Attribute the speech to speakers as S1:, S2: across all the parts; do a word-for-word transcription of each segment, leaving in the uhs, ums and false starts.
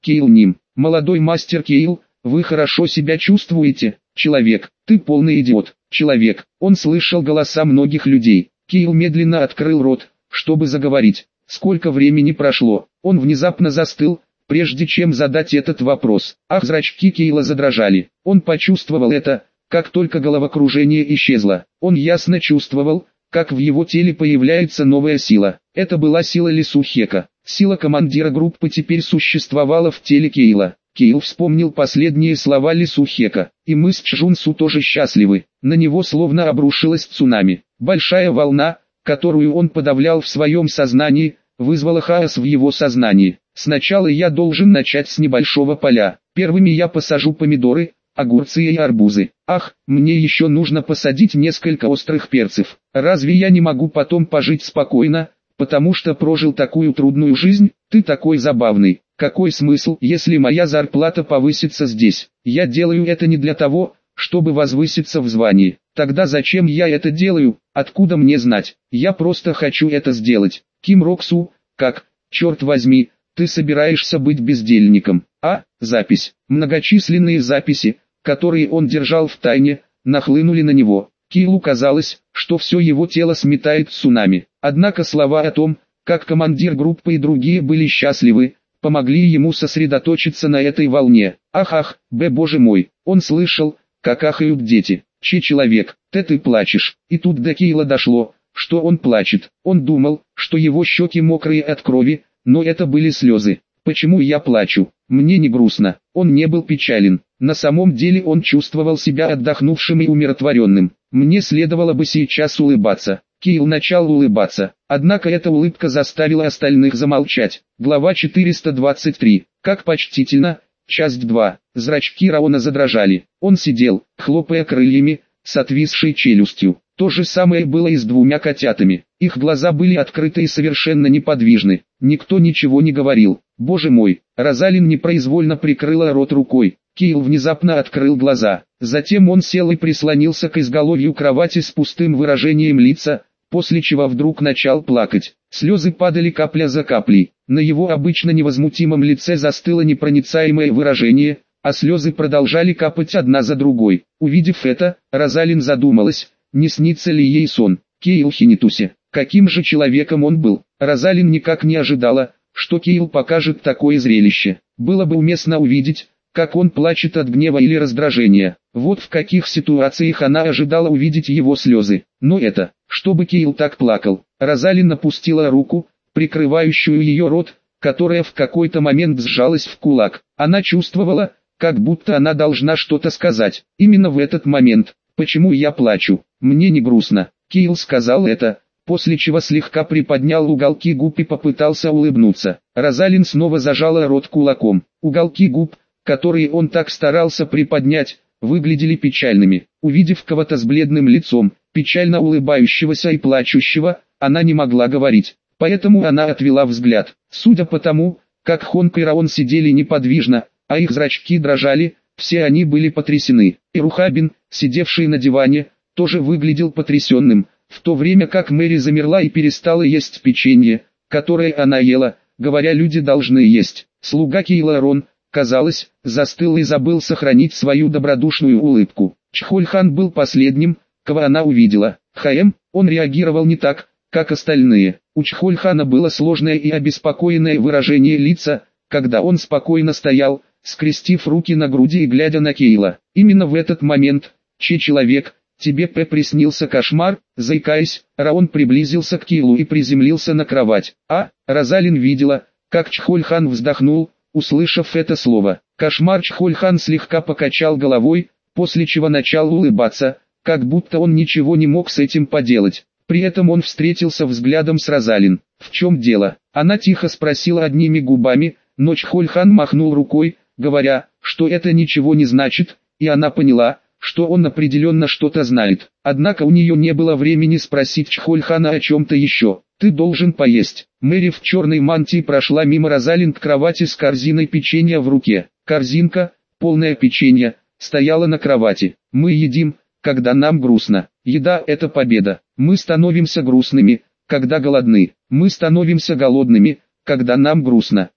S1: Кейл Ним. Молодой мастер Кейл, вы хорошо себя чувствуете? Человек, ты полный идиот. Человек, он слышал голоса многих людей. Кейл медленно открыл рот, чтобы заговорить. Сколько времени прошло? Он внезапно застыл, прежде чем задать этот вопрос. Ах, зрачки Кейла задрожали. Он почувствовал это, как только головокружение исчезло. Он ясно чувствовал, как в его теле появляется новая сила. Это была сила Лисухека. Сила командира группы теперь существовала в теле Кейла. Кейл вспомнил последние слова Лисухека. И мы с Чжунсу тоже счастливы. На него словно обрушилась цунами. Большая волна, которую он подавлял в своем сознании, вызвала хаос в его сознании. Сначала я должен начать с небольшого поля. Первыми я посажу помидоры, огурцы и арбузы. Ах, мне еще нужно посадить несколько острых перцев. Разве я не могу потом пожить спокойно, потому что прожил такую трудную жизнь? Ты такой забавный. Какой смысл, если моя зарплата повысится здесь? Я делаю это не для того, чтобы возвыситься в звании. Тогда зачем я это делаю? Откуда мне знать? Я просто хочу это сделать. Ким Роксу, как, черт возьми, ты собираешься быть бездельником? А, запись. Многочисленные записи, которые он держал в тайне, нахлынули на него. Кейлу казалось, что все его тело сметает цунами. Однако слова о том, как командир группы и другие были счастливы, помогли ему сосредоточиться на этой волне. Ах-ах, б боже мой, он слышал, как ахают дети. Че человек, ты ты плачешь. И тут до Кейла дошло, что он плачет. Он думал, что его щеки мокрые от крови, но это были слезы. Почему я плачу? Мне не грустно. Он не был печален. На самом деле он чувствовал себя отдохнувшим и умиротворенным. Мне следовало бы сейчас улыбаться. Кейл начал улыбаться, однако эта улыбка заставила остальных замолчать. Глава четыреста двадцать три. Как почтительно. Часть два. Зрачки Раона задрожали. Он сидел, хлопая крыльями, с отвисшей челюстью. То же самое было и с двумя котятами. Их глаза были открыты и совершенно неподвижны. Никто ничего не говорил. Боже мой, Розалин непроизвольно прикрыла рот рукой. Кейл внезапно открыл глаза. Затем он сел и прислонился к изголовью кровати с пустым выражением лица, после чего вдруг начал плакать. Слезы падали капля за каплей. На его обычно невозмутимом лице застыло непроницаемое выражение, а слезы продолжали капать одна за другой. Увидев это, Розалин задумалась, не снится ли ей сон. Кейл Хинитусе. Каким же человеком он был? Розалин никак не ожидала, что Кейл покажет такое зрелище. Было бы уместно увидеть, как он плачет от гнева или раздражения. Вот в каких ситуациях она ожидала увидеть его слезы. Но это, чтобы Кейл так плакал. Розалин опустила руку, прикрывающую ее рот, которая в какой-то момент сжалась в кулак. Она чувствовала, как будто она должна что-то сказать. Именно в этот момент. «Почему я плачу? Мне не грустно». Кейл сказал это, после чего слегка приподнял уголки губ и попытался улыбнуться. Розалин снова зажала рот кулаком. Уголки губ, которые он так старался приподнять, выглядели печальными. Увидев кого-то с бледным лицом, печально улыбающегося и плачущего, она не могла говорить. Поэтому она отвела взгляд. Судя по тому, как Хонг и Раон сидели неподвижно, а их зрачки дрожали, все они были потрясены. И Рухабин, сидевший на диване, тоже выглядел потрясенным, в то время как Мэри замерла и перестала есть печенье, которое она ела, говоря, люди должны есть. Слуга Кейла Рон, казалось, застыл и забыл сохранить свою добродушную улыбку. Чхольхан был последним, кого она увидела. Хаэм, он реагировал не так, как остальные. У Чхольхана было сложное и обеспокоенное выражение лица, когда он спокойно стоял, скрестив руки на груди и глядя на Кейла. Именно в этот момент, че человек, тебе п приснился кошмар, заикаясь, Раон приблизился к Кейлу и приземлился на кровать. А, Розалин видела, как Чхольхан вздохнул, услышав это слово. Кошмар. Чхольхан слегка покачал головой, после чего начал улыбаться, как будто он ничего не мог с этим поделать. При этом он встретился взглядом с Розалин. «В чем дело?» Она тихо спросила одними губами, но Чхольхан махнул рукой, говоря, что это ничего не значит, и она поняла, что он определенно что-то знает. Однако у нее не было времени спросить Чхольхана о чем-то еще. «Ты должен поесть». Мэри в черной мантии прошла мимо Розалин к кровати с корзиной печенья в руке. Корзинка, полная печенья, стояла на кровати. «Мы едим, когда нам грустно. Еда – это победа. Мы становимся грустными, когда голодны. Мы становимся голодными, когда нам грустно.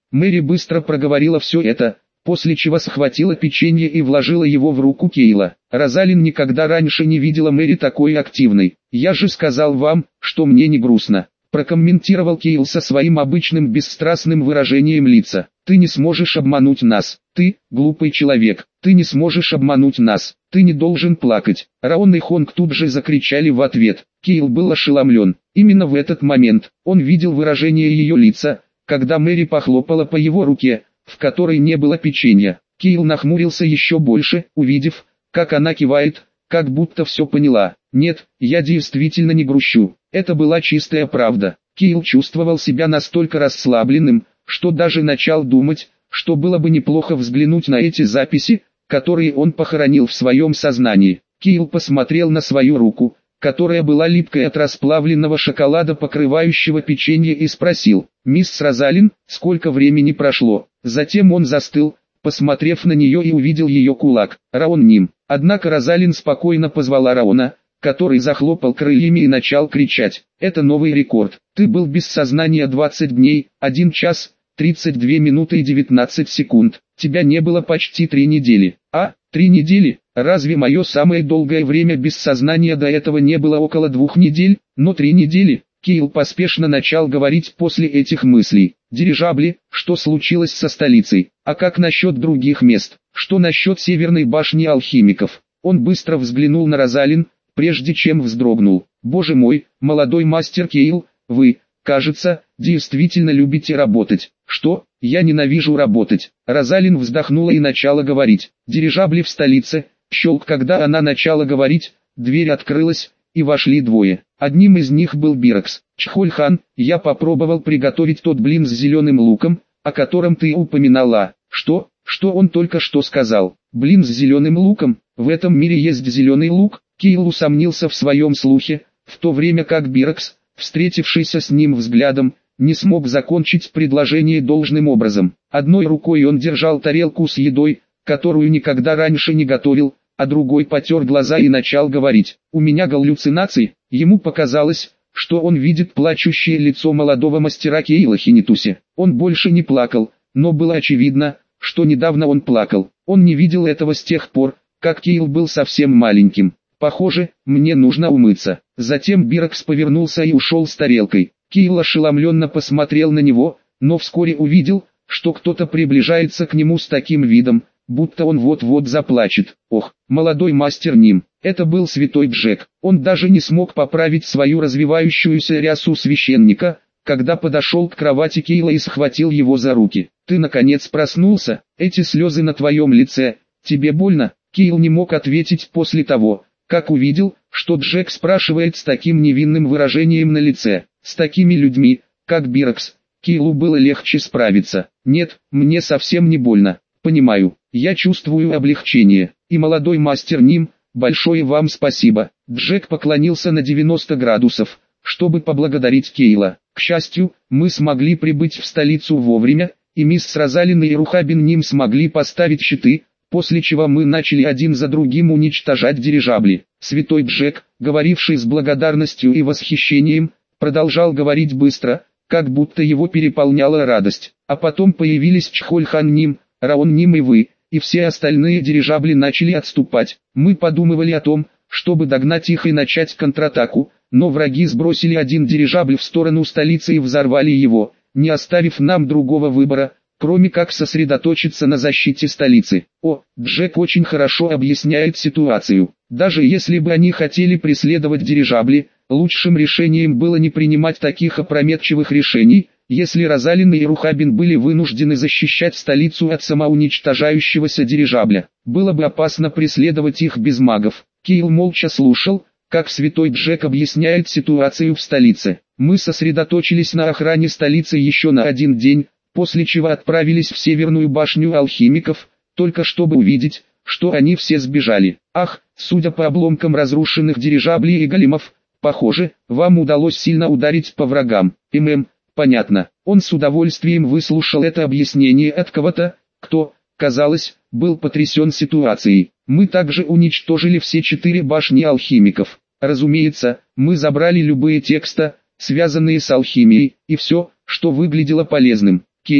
S1: Мэри быстро проговорила все это, после чего схватила печенье и вложила его в руку Кейла. Розалин никогда раньше не видела Мэри такой активной. «Я же сказал вам, что мне не грустно», — прокомментировал Кейл со своим обычным бесстрастным выражением лица. «Ты не сможешь обмануть нас. Ты, глупый человек, ты не сможешь обмануть нас. Ты не должен плакать». Раон и Хонг тут же закричали в ответ. Кейл был ошеломлен. Именно в этот момент он видел выражение ее лица, когда Мэри похлопала по его руке, в которой не было печенья. Кейл нахмурился еще больше, увидев, как она кивает, как будто все поняла. «Нет, я действительно не грущу». Это была чистая правда. Кейл чувствовал себя настолько расслабленным, что даже начал думать, что было бы неплохо взглянуть на эти записи, которые он похоронил в своем сознании. Кейл посмотрел на свою руку, которая была липкой от расплавленного шоколада, покрывающего печенье, и спросил: «Мисс Розалин, сколько времени прошло?» Затем он застыл, посмотрев на нее, и увидел ее кулак. «Раон Ним». Однако Розалин спокойно позвала Раона, который захлопал крыльями и начал кричать: «Это новый рекорд. Ты был без сознания двадцать дней, один час, тридцать две минуты и девятнадцать секунд. Тебя не было почти три недели». «А, три недели? Разве мое самое долгое время без сознания до этого не было около двух недель? Но три недели?» Кейл поспешно начал говорить после этих мыслей. «Дирижабли, что случилось со столицей? А как насчет других мест? Что насчет Северной башни алхимиков?» Он быстро взглянул на Розалин, прежде чем вздрогнул. «Боже мой, молодой мастер Кейл, вы, кажется, действительно любите работать». «Что? Я ненавижу работать». Розалин вздохнула и начала говорить. «Дирижабли в столице». Щелк. Когда она начала говорить, дверь открылась, и вошли двое. Одним из них был Бирокс. «Чхоль-хан, я попробовал приготовить тот блин с зеленым луком, о котором ты упоминала». «Что? Что он только что сказал? Блин с зеленым луком? В этом мире есть зеленый лук?» Кейл усомнился в своем слухе, в то время как Бирокс, встретившийся с ним взглядом, не смог закончить предложение должным образом. Одной рукой он держал тарелку с едой, которую никогда раньше не готовил, а другой потер глаза и начал говорить. «У меня галлюцинации». Ему показалось, что он видит плачущее лицо молодого мастера Кейла Хинитуси. Он больше не плакал, но было очевидно, что недавно он плакал. Он не видел этого с тех пор, как Кейл был совсем маленьким. «Похоже, мне нужно умыться». Затем Бирокс повернулся и ушел с тарелкой. Кейл ошеломленно посмотрел на него, но вскоре увидел, что кто-то приближается к нему с таким видом, будто он вот-вот заплачет. Ох, молодой мастер Ним, это был святой Джек. Он даже не смог поправить свою развивающуюся рясу священника, когда подошел к кровати Кейла и схватил его за руки. «Ты наконец проснулся? Эти слезы на твоем лице, тебе больно?» Кейл не мог ответить после того, как увидел, что Джек спрашивает с таким невинным выражением на лице. С такими людьми, как Бирокс, Кейлу было легче справиться. «Нет, мне совсем не больно. Понимаю, я чувствую облегчение. И молодой мастер Ним, большое вам спасибо». Джек поклонился на девяносто градусов, чтобы поблагодарить Кейла. «К счастью, мы смогли прибыть в столицу вовремя, и мисс Розалин и Рухабин Ним смогли поставить щиты, после чего мы начали один за другим уничтожать дирижабли». Святой Джек, говоривший с благодарностью и восхищением, продолжал говорить быстро, как будто его переполняла радость. «А потом появились Чхоль-хан Ним, Раон Ним и вы, и все остальные дирижабли начали отступать. Мы подумывали о том, чтобы догнать их и начать контратаку, но враги сбросили один дирижабль в сторону столицы и взорвали его, не оставив нам другого выбора, кроме как сосредоточиться на защите столицы». О, Джек очень хорошо объясняет ситуацию. Даже если бы они хотели преследовать дирижабли, лучшим решением было не принимать таких опрометчивых решений. Если Розалин и Рухабин были вынуждены защищать столицу от самоуничтожающегося дирижабля, было бы опасно преследовать их без магов. Кейл молча слушал, как святой Джек объясняет ситуацию в столице. «Мы сосредоточились на охране столицы еще на один день, после чего отправились в Северную башню алхимиков, только чтобы увидеть, что они все сбежали. Ах, судя по обломкам разрушенных дирижаблей и големов, похоже, вам удалось сильно ударить по врагам». «Мм, понятно». Он с удовольствием выслушал это объяснение от кого-то, кто, казалось, был потрясен ситуацией. «Мы также уничтожили все четыре башни алхимиков. Разумеется, мы забрали любые тексты, связанные с алхимией, и все, что выглядело полезным». Кейл,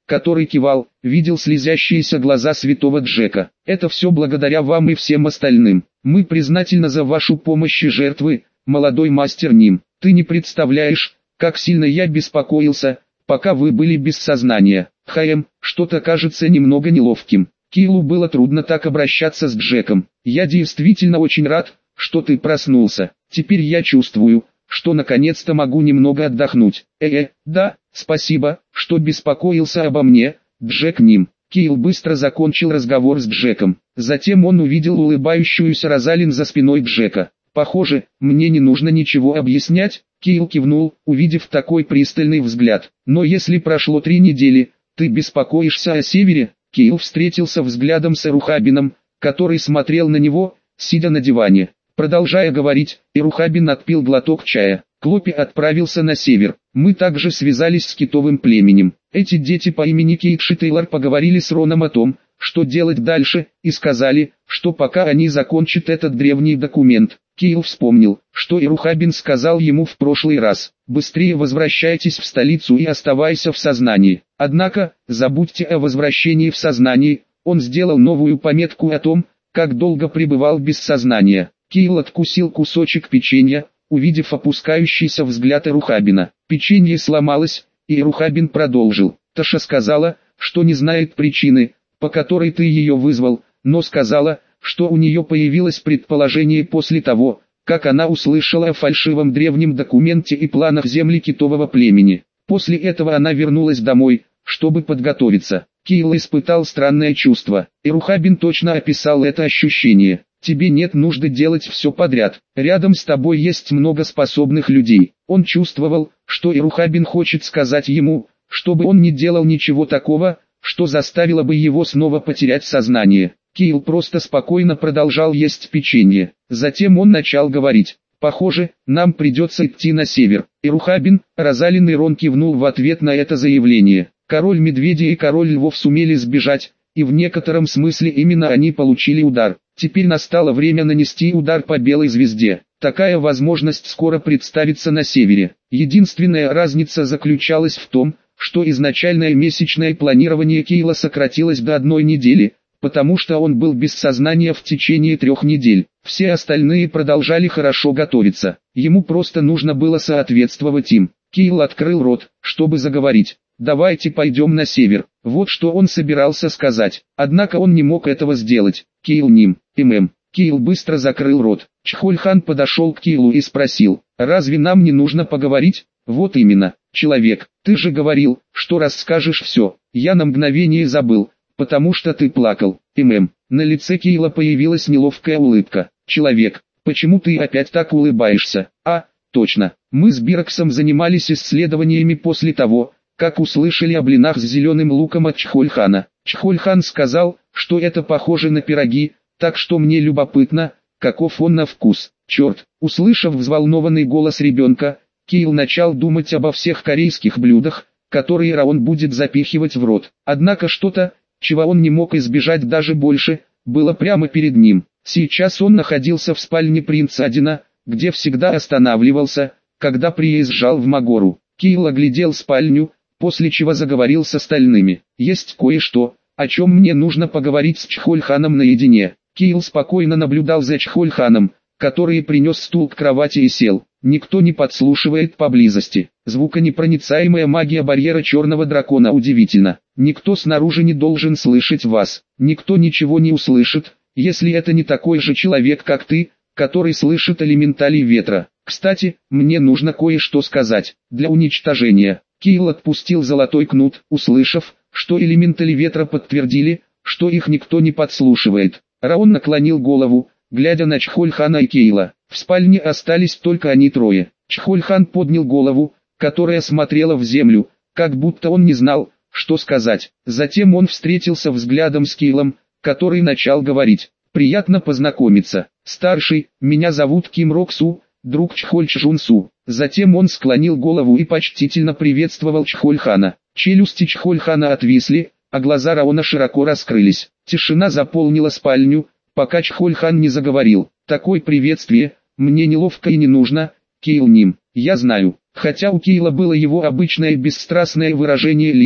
S1: который кивал, видел слезящиеся глаза святого Джека. «Это все благодаря вам и всем остальным. Мы признательны за вашу помощь и жертвы, молодой мастер Ним. Ты не представляешь, как сильно я беспокоился, пока вы были без сознания. Хэм, что-то кажется немного неловким». Килу было трудно так обращаться с Джеком. «Я действительно очень рад, что ты проснулся. Теперь я чувствую, что наконец-то могу немного отдохнуть». «Э-э, да, спасибо, что беспокоился обо мне, Джек Ним». Кил быстро закончил разговор с Джеком. Затем он увидел улыбающуюся Розалин за спиной Джека. «Похоже, мне не нужно ничего объяснять», Кил кивнул, увидев такой пристальный взгляд. «Но если прошло три недели, ты беспокоишься о Севере?» Кил встретился взглядом с Эрухабином, который смотрел на него, сидя на диване. Продолжая говорить, Эрухабин отпил глоток чая. Клопи отправился на север. «Мы также связались с китовым племенем. Эти дети по имени Кейтш и Тейлор поговорили с Роном о том, что делать дальше, и сказали, что пока они закончат этот древний документ». Кил вспомнил, что Эрухабин сказал ему в прошлый раз: «Быстрее возвращайтесь в столицу и оставайся в сознании». Однако, забудьте о возвращении в сознании, он сделал новую пометку о том, как долго пребывал без сознания. Кил откусил кусочек печенья, увидев опускающийся взгляд Эрухабина. Печенье сломалось, и Эрухабин продолжил. «Таша сказала, что не знает причины, по которой ты ее вызвал, но сказала, что у нее появилось предположение после того, как она услышала о фальшивом древнем документе и планах земли китового племени. После этого она вернулась домой, чтобы подготовиться». Кил испытал странное чувство. Эрухабин точно описал это ощущение. «Тебе нет нужды делать все подряд. Рядом с тобой есть много способных людей». Он чувствовал, что Эрухабин хочет сказать ему, чтобы он не делал ничего такого, что заставило бы его снова потерять сознание. Кил просто спокойно продолжал есть печенье. Затем он начал говорить. «Похоже, нам придется идти на север». Эрухабин, Розалин и Рон кивнул в ответ на это заявление. Король медведей и король львов сумели сбежать, и в некотором смысле именно они получили удар. Теперь настало время нанести удар по белой звезде. Такая возможность скоро представится на севере. Единственная разница заключалась в том, что изначальное месячное планирование Кила сократилось до одной недели, потому что он был без сознания в течение трех недель. Все остальные продолжали хорошо готовиться. Ему просто нужно было соответствовать им. Кил открыл рот, чтобы заговорить. «Давайте пойдем на север». Вот что он собирался сказать. Однако он не мог этого сделать. «Кил Ним, ММ». Кил быстро закрыл рот. Чхольхан подошел к Килу и спросил: «Разве нам не нужно поговорить?» «Вот именно, человек, ты же говорил, что расскажешь все». «Я на мгновение забыл, потому что ты плакал». «ММ». На лице Кила появилась неловкая улыбка. «Человек, почему ты опять так улыбаешься?» «А, точно, мы с Бироксом занимались исследованиями после того, как услышали о блинах с зеленым луком от Чхольхана. Чхольхан сказал, что это похоже на пироги, так что мне любопытно, каков он на вкус». «Черт!» Услышав взволнованный голос ребенка, Кил начал думать обо всех корейских блюдах, которые Раон будет запихивать в рот. Однако что-то, чего он не мог избежать даже больше, было прямо перед ним. Сейчас он находился в спальне принца Адина, где всегда останавливался, когда приезжал в Магору. Кил оглядел спальню, после чего заговорил с остальными. «Есть кое-что, о чем мне нужно поговорить с Чхольханом наедине». Кил спокойно наблюдал за Чхольханом, который принес стул к кровати и сел. Никто не подслушивает поблизости. Звуконепроницаемая магия барьера черного дракона удивительно. Никто снаружи не должен слышать вас. Никто ничего не услышит, если это не такой же человек, как ты, который слышит элементали ветра. Кстати, мне нужно кое-что сказать. Для уничтожения. Кил отпустил золотой кнут, услышав, что элементали ветра подтвердили, что их никто не подслушивает. Раон наклонил голову, глядя на Чхольхана и Кейла. В спальне остались только они трое. Чхольхан поднял голову, которая смотрела в землю, как будто он не знал, что сказать. Затем он встретился взглядом с Кейлом, который начал говорить. «Приятно познакомиться. Старший, меня зовут Ким Роксу, друг Чхольчжунсу». Затем он склонил голову и почтительно приветствовал Чхольхана. Челюсти Чхольхана отвисли, а глаза Раона широко раскрылись. Тишина заполнила спальню, пока Чхольхан не заговорил. «Такое приветствие, мне неловко и не нужно, Кейл Ним, я знаю». Хотя у Кейла было его обычное бесстрастное выражение лица,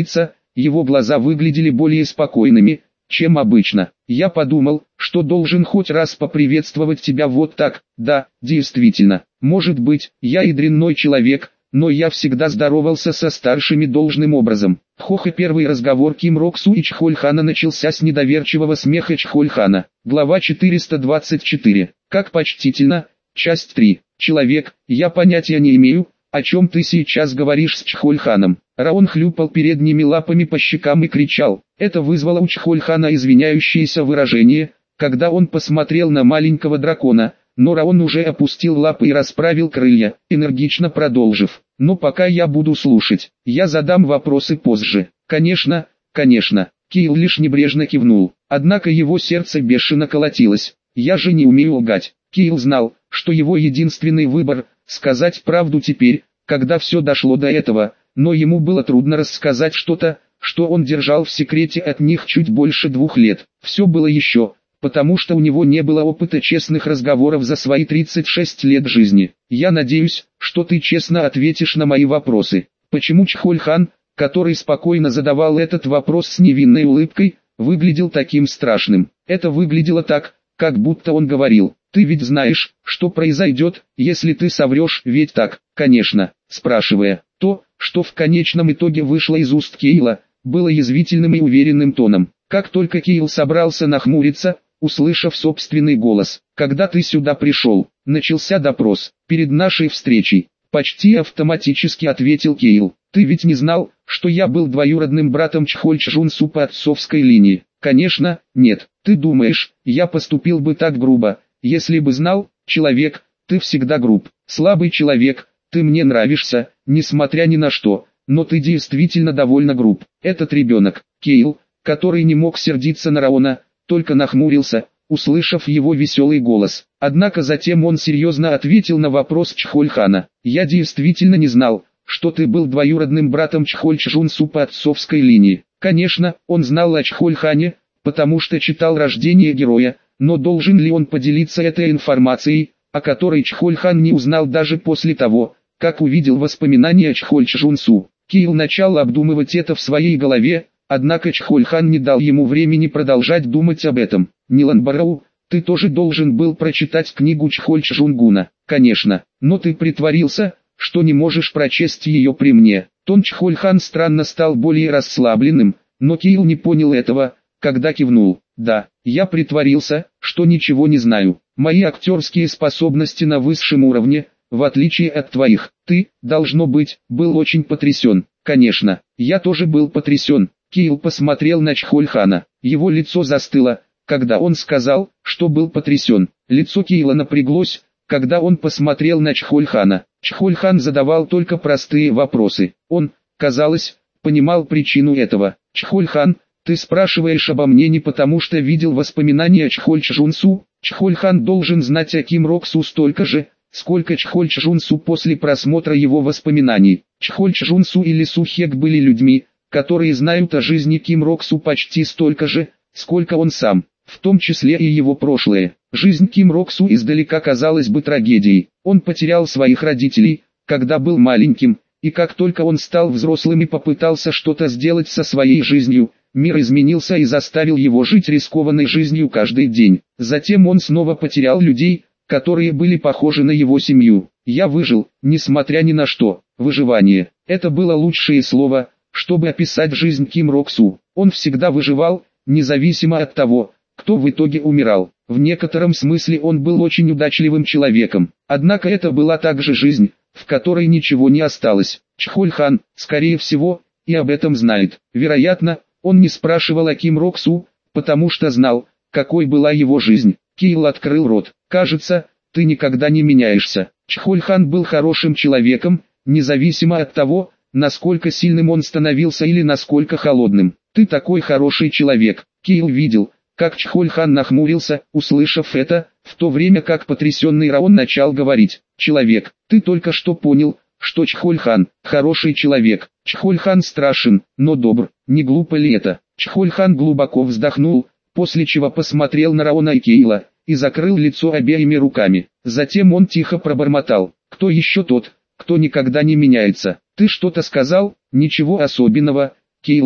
S1: его глаза выглядели более спокойными, чем обычно. Я подумал, что должен хоть раз поприветствовать тебя вот так. Да, действительно, может быть, я и дрянной человек, но я всегда здоровался со старшими должным образом. Хох и первый разговор Ким Рок-су и Чхоль-хана начался с недоверчивого смеха Чхоль-хана. Глава четыреста двадцать четыре. Как почтительно. Часть три. Человек, я понятия не имею, о чем ты сейчас говоришь с Чхоль-ханом. Раон хлюпал передними лапами по щекам и кричал. Это вызвало у Чхоль-хана извиняющееся выражение, когда он посмотрел на маленького дракона, но Раон уже опустил лапы и расправил крылья, энергично продолжив. Но пока я буду слушать, я задам вопросы позже. Конечно, конечно. Кейл лишь небрежно кивнул, однако его сердце бешено колотилось. Я же не умею лгать. Кейл знал, что его единственный выбор – сказать правду теперь, когда все дошло до этого, но ему было трудно рассказать что-то, что он держал в секрете от них чуть больше двух лет. Все было еще, потому что у него не было опыта честных разговоров за свои тридцать шесть лет жизни. Я надеюсь, что ты честно ответишь на мои вопросы. Почему Чхоль-хан, который спокойно задавал этот вопрос с невинной улыбкой, выглядел таким страшным? Это выглядело так, как будто он говорил: «Ты ведь знаешь, что произойдет, если ты соврешь, ведь так?» Конечно, спрашивая, то, что в конечном итоге вышло из уст Кейла, было язвительным и уверенным тоном. Как только Кейл собрался нахмуриться, услышав собственный голос: «Когда ты сюда пришел, начался допрос, перед нашей встречей», почти автоматически ответил Кейл. «Ты ведь не знал, что я был двоюродным братом Чхоль-чжун-су по отцовской линии?» «Конечно, нет. Ты думаешь, я поступил бы так грубо, если бы знал? Человек, ты всегда груб. Слабый человек, ты мне нравишься, несмотря ни на что, но ты действительно довольно груб. Этот ребенок». Кейл, который не мог сердиться на Раона, только нахмурился, услышав его веселый голос. Однако затем он серьезно ответил на вопрос Чхоль-хана. «Я действительно не знал, что ты был двоюродным братом Чхоль-чжун-су по отцовской линии». Конечно, он знал о Чхоль-хане, потому что читал «Рождение героя», но должен ли он поделиться этой информацией, о которой Чхоль-хан не узнал даже после того, как увидел воспоминания Чхоль-чжун-су? Кейл начал обдумывать это в своей голове, однако Чхоль-хан не дал ему времени продолжать думать об этом. «Нилан Бароу, ты тоже должен был прочитать книгу Чхоль-чжунгуна». «Конечно, но ты притворился, что не можешь прочесть ее при мне». Тон Чхоль-хан странно стал более расслабленным, но Кейл не понял этого, когда кивнул. «Да, я притворился, что ничего не знаю. Мои актерские способности на высшем уровне, в отличие от твоих. Ты, должно быть, был очень потрясен». «Конечно, я тоже был потрясен». Кейл посмотрел на Чхоль-хана. Его лицо застыло, когда он сказал, что был потрясен. Лицо Кейла напряглось, когда он посмотрел на Чхоль-хана. Чхоль-хан задавал только простые вопросы. Он, казалось, понимал причину этого. «Чхоль-хан, ты спрашиваешь обо мне не потому что видел воспоминания Чхоль-чжун-су?» Чхоль-хан должен знать о Ким Рок-су столько же, сколько Чхоль-чжун-су после просмотра его воспоминаний. Чхоль-чжун-су или Су-хек были людьми, которые знают о жизни Ким Рок-су почти столько же, сколько он сам, в том числе и его прошлое. Жизнь Ким Рок-су издалека казалась бы трагедией. Он потерял своих родителей, когда был маленьким, и как только он стал взрослым и попытался что-то сделать со своей жизнью, мир изменился и заставил его жить рискованной жизнью каждый день. Затем он снова потерял людей, которые были похожи на его семью. «Я выжил, несмотря ни на что». Выживание – это было лучшее слово, чтобы описать жизнь Ким Рок-су. Он всегда выживал, независимо от того, кто в итоге умирал. В некотором смысле он был очень удачливым человеком. Однако это была также жизнь, в которой ничего не осталось. Чхоль-хан, скорее всего, и об этом знает. Вероятно, он не спрашивал о Ким Рок-су, потому что знал, какой была его жизнь. Кейл открыл рот. «Кажется, ты никогда не меняешься». Чхоль-хан был хорошим человеком, независимо от того, насколько сильным он становился или насколько холодным. «Ты такой хороший человек». Кейл видел, как Чхоль-хан нахмурился, услышав это, в то время как потрясенный Раон начал говорить: «Человек, ты только что понял, что Чхоль-хан – хороший человек. Чхоль-хан страшен, но добр. Не глупо ли это?» Чхоль-хан глубоко вздохнул, после чего посмотрел на Раона и Кейла, и закрыл лицо обеими руками. Затем он тихо пробормотал: «Кто еще тот, кто никогда не меняется?» «Ты что-то сказал?» «Ничего особенного, Кейл Ним.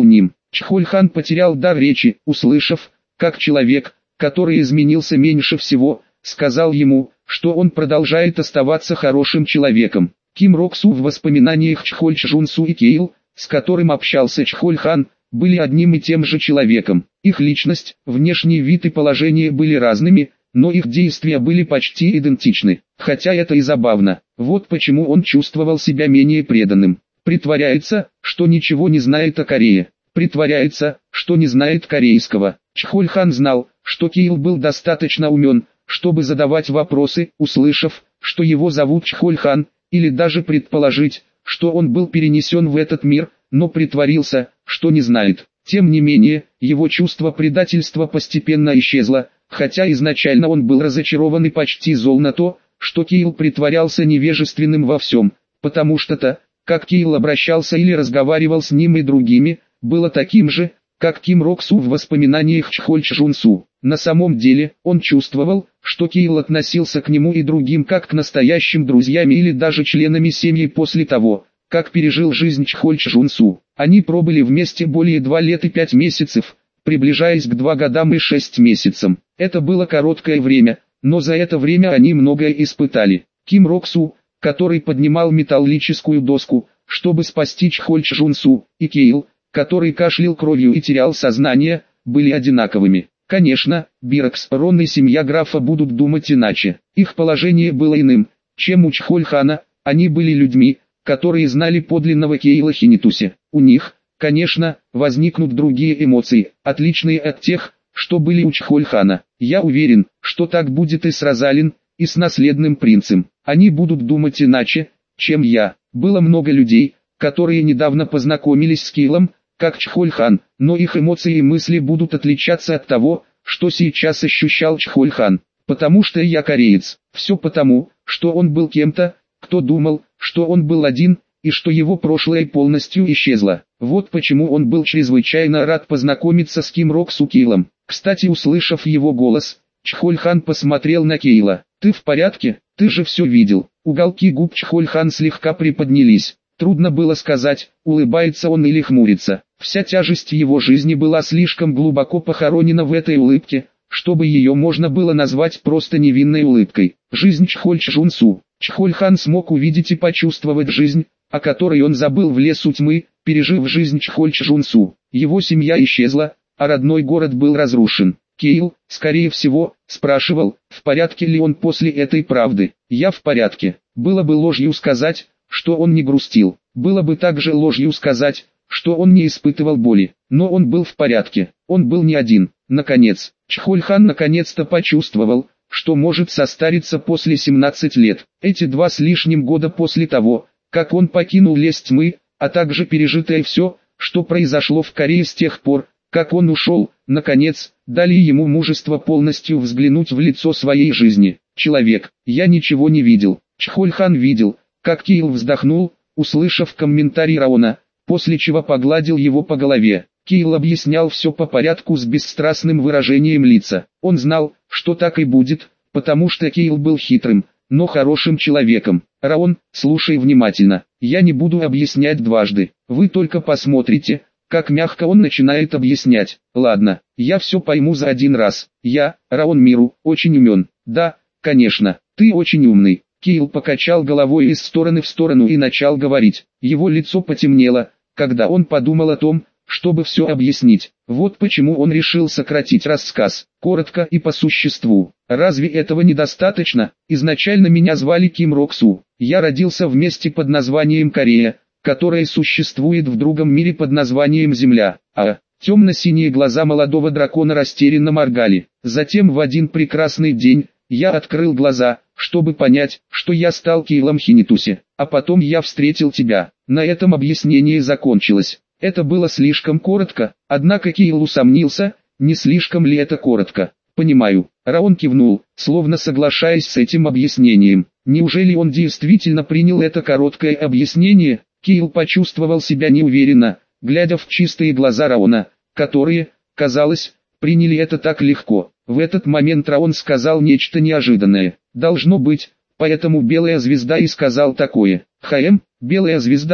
S1: Чхоль-хан потерял дар речи, услышав, как человек, который изменился меньше всего, сказал ему, что он продолжает оставаться хорошим человеком. Ким Рок-су в воспоминаниях Чхоль-чжун-су и Кейл, с которым общался Чхоль-хан, были одним и тем же человеком. Их личность, внешний вид и положение были разными, но их действия были почти идентичны. Хотя это и забавно. Вот почему он чувствовал себя менее преданным. Притворяется, что ничего не знает о Корее. Притворяется, что не знает корейского. Чхоль-хан знал, что Кейл был достаточно умен, чтобы задавать вопросы, услышав, что его зовут Чхоль-хан, или даже предположить, что он был перенесен в этот мир, но притворился, что не знает. Тем не менее, его чувство предательства постепенно исчезло, хотя изначально он был разочарован и почти зол на то, что Кейл притворялся невежественным во всем, потому что-то, как Кейл обращался или разговаривал с ним и другими, было таким же, как Ким Рок-су в воспоминаниях Чхоль-чжун-су. На самом деле, он чувствовал, что Кейл относился к нему и другим как к настоящим друзьям или даже членами семьи после того, как пережил жизнь Чхоль-чжун-су. Они пробыли вместе более двух лет и пять месяцев, приближаясь к два годам и шесть месяцам. Это было короткое время, но за это время они многое испытали. Ким Рок-су, который поднимал металлическую доску, чтобы спасти Чхоль-чжун-су, и Кейл, который кашлял кровью и терял сознание, были одинаковыми. Конечно, Бирокс, Рон и семья графа будут думать иначе. Их положение было иным, чем у Чхоль-хана. Они были людьми, которые знали подлинного Кейла Хинитуси. У них, конечно, возникнут другие эмоции, отличные от тех, что были у Чхоль-хана. Я уверен, что так будет и с Розалин, и с наследным принцем. Они будут думать иначе, чем я. Было много людей, которые недавно познакомились с Кейлом, как Чхоль-хан, но их эмоции и мысли будут отличаться от того, что сейчас ощущал Чхоль-хан. Потому что я кореец. Все потому, что он был кем-то, кто думал, что он был один, и что его прошлое полностью исчезло. Вот почему он был чрезвычайно рад познакомиться с Ким Рок-су Кейлом. Кстати, услышав его голос, Чхоль-хан посмотрел на Кейла. «Ты в порядке? Ты же все видел». Уголки губ Чхоль-хан слегка приподнялись. Трудно было сказать, улыбается он или хмурится. Вся тяжесть его жизни была слишком глубоко похоронена в этой улыбке, чтобы ее можно было назвать просто невинной улыбкой. Жизнь Чхоль-чжун-су. Чхоль-хан смог увидеть и почувствовать жизнь, о которой он забыл в лесу тьмы, пережив жизнь Чхоль-чжун-су. Его семья исчезла, а родной город был разрушен. Кейл, скорее всего, спрашивал, в порядке ли он после этой правды. «Я в порядке». Было бы ложью сказать, что он не грустил. Было бы также ложью сказать, что он не испытывал боли. Но он был в порядке. Он был не один. Наконец, Чхоль-хан наконец-то почувствовал, что может состариться после семнадцати лет. Эти два с лишним года после того, как он покинул лес тьмы, а также пережитое все, что произошло в Корее с тех пор, как он ушел, наконец, дали ему мужество полностью взглянуть в лицо своей жизни. «Человек, я ничего не видел». Чхоль-хан видел, как Кейл вздохнул, услышав комментарий Раона, после чего погладил его по голове. Кейл объяснял все по порядку с бесстрастным выражением лица. Он знал, что так и будет, потому что Кейл был хитрым, но хорошим человеком. «Раон, слушай внимательно, я не буду объяснять дважды, вы только посмотрите, как мягко он начинает объяснять. Ладно, я все пойму за один раз. Я, Раон Миру, очень умен. Да, конечно, ты очень умный». Кейл покачал головой из стороны в сторону и начал говорить. Его лицо потемнело, когда он подумал о том, чтобы все объяснить. Вот почему он решил сократить рассказ, коротко и по существу. Разве этого недостаточно? Изначально меня звали Ким Рок-су. Я родился в месте под названием Корея, которое существует в другом мире под названием Земля. А темно-синие глаза молодого дракона растерянно моргали. Затем в один прекрасный день я открыл глаза, чтобы понять, что я стал Кейлом Хинитуси. А потом я встретил тебя. На этом объяснение закончилось. Это было слишком коротко, однако Кейл усомнился, не слишком ли это коротко. «Понимаю». Раон кивнул, словно соглашаясь с этим объяснением. Неужели он действительно принял это короткое объяснение? Кейл почувствовал себя неуверенно, глядя в чистые глаза Раона, которые, казалось, приняли это так легко. В этот момент Раон сказал нечто неожиданное. «Должно быть, поэтому Белая Звезда и сказал такое». «Хаэм, Белая Звезда?»